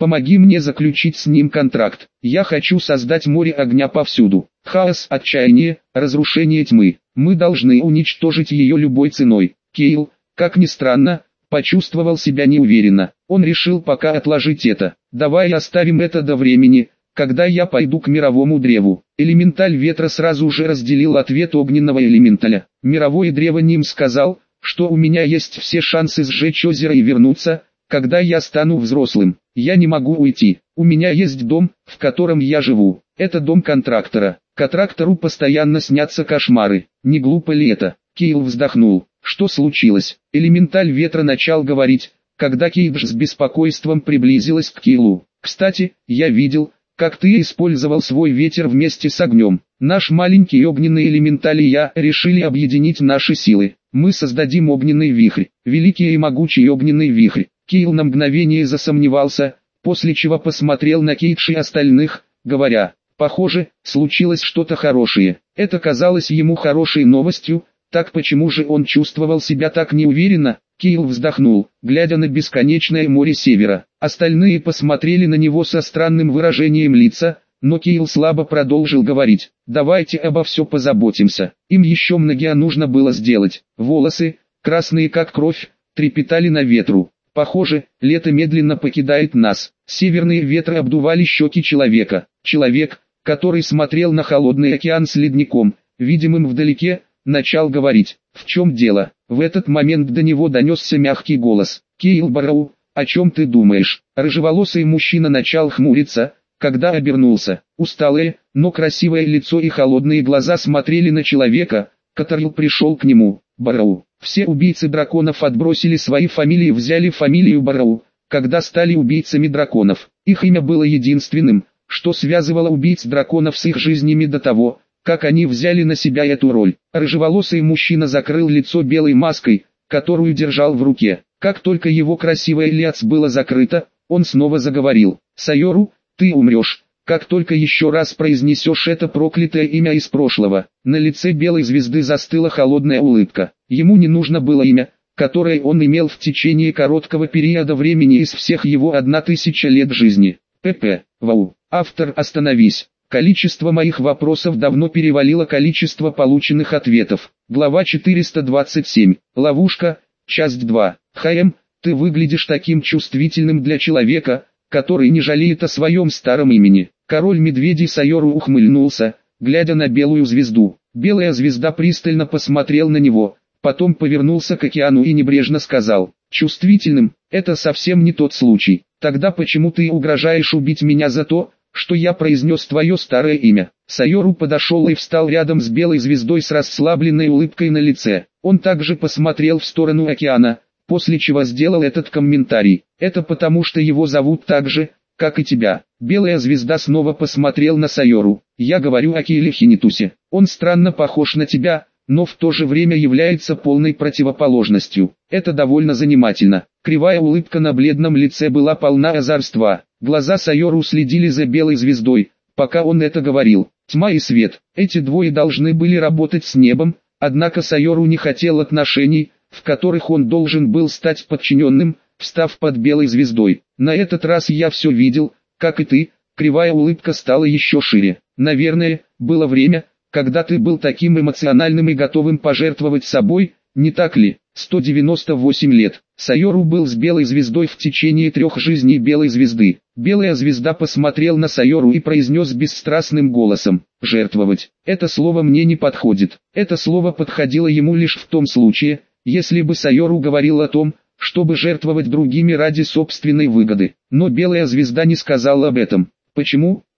S1: Помоги мне заключить с ним контракт. Я хочу создать море огня повсюду. Хаос, отчаяние, разрушение тьмы. Мы должны уничтожить ее любой ценой. Кейл, как ни странно, почувствовал себя неуверенно. Он решил пока отложить это. Давай оставим это до времени, когда я пойду к мировому древу. Элементаль ветра сразу же разделил ответ огненного элементаля. Мировое древо Ним сказал, что у меня есть все шансы сжечь озеро и вернуться, когда я стану взрослым. Я не могу уйти. У меня есть дом, в котором я живу. Это дом контрактора. Контрактору постоянно снятся кошмары. Не глупо ли это? Кейл вздохнул. Что случилось? Элементаль ветра начал говорить, когда Кейдж с беспокойством приблизилась к Кейлу. Кстати, я видел, как ты использовал свой ветер вместе с огнем. Наш маленький огненный элементаль и я решили объединить наши силы. Мы создадим огненный вихрь, великий и могучий огненный вихрь. Кейл на мгновение засомневался, после чего посмотрел на Кейдж и остальных, говоря, похоже, случилось что-то хорошее. Это казалось ему хорошей новостью, так почему же он чувствовал себя так неуверенно? Кейл вздохнул, глядя на бесконечное море севера. Остальные посмотрели на него со странным выражением лица, но Кейл слабо продолжил говорить. Давайте обо все позаботимся. Им еще многое нужно было сделать. Волосы, красные как кровь, трепетали на ветру. Похоже, лето медленно покидает нас. Северные ветры обдували щеки человека. Человек, который смотрел на холодный океан с ледником, видимым вдалеке, начал говорить. В чем дело? В этот момент до него донесся мягкий голос. Кейл Барроу, о чем ты думаешь? Рыжеволосый мужчина начал хмуриться, когда обернулся. Усталое, но красивое лицо и холодные глаза смотрели на человека, который пришел к нему. Барроу. Все убийцы драконов отбросили свои фамилии и взяли фамилию Барроу, когда стали убийцами драконов. Их имя было единственным, что связывало убийц драконов с их жизнями до того, как они взяли на себя эту роль. Рыжеволосый мужчина закрыл лицо белой маской, которую держал в руке. Как только его красивое лицо было закрыто, он снова заговорил. «Сайору, ты умрешь, как только еще раз произнесешь это проклятое имя из прошлого». На лице белой звезды застыла холодная улыбка. Ему не нужно было имя, которое он имел в течение короткого периода времени из всех его одна тысяча лет жизни. ПП. Вау. Автор, остановись. Количество моих вопросов давно перевалило количество полученных ответов. Глава четыреста двадцать семь. Ловушка. Часть два. Хаем, ты выглядишь таким чувствительным для человека, который не жалеет о своем старом имени. Король медведей Сайору ухмыльнулся, глядя на белую звезду. Белая звезда пристально посмотрел на него, потом повернулся к океану и небрежно сказал, чувствительным, это совсем не тот случай. Тогда почему ты угрожаешь убить меня за то, что я произнес твое старое имя? Сайору подошел и встал рядом с белой звездой с расслабленной улыбкой на лице. Он также посмотрел в сторону океана, после чего сделал этот комментарий. Это потому что его зовут так же, как и тебя. Белая звезда снова посмотрел на Сайору. Я говорю о Кейле Хинитусе. Он странно похож на тебя, но в то же время является полной противоположностью. Это довольно занимательно. Кривая улыбка на бледном лице была полна озорства. Глаза Сайору следили за белой звездой, пока он это говорил. Тьма и свет. Эти двое должны были работать с небом, однако Сайору не хотел отношений, в которых он должен был стать подчиненным, встав под белой звездой. На этот раз я все видел, как и ты. Кривая улыбка стала еще шире. Наверное, было время, когда ты был таким эмоциональным и готовым пожертвовать собой, не так ли? сто девяносто восемь лет. Сайору был с белой звездой в течение трех жизней белой звезды. Белая звезда посмотрел на Сайору и произнес бесстрастным голосом: «Жертвовать. Это слово мне не подходит». Это слово подходило ему лишь в том случае, если бы Сайору говорил о том, чтобы жертвовать другими ради собственной выгоды. Но белая звезда не сказала об этом. Почему?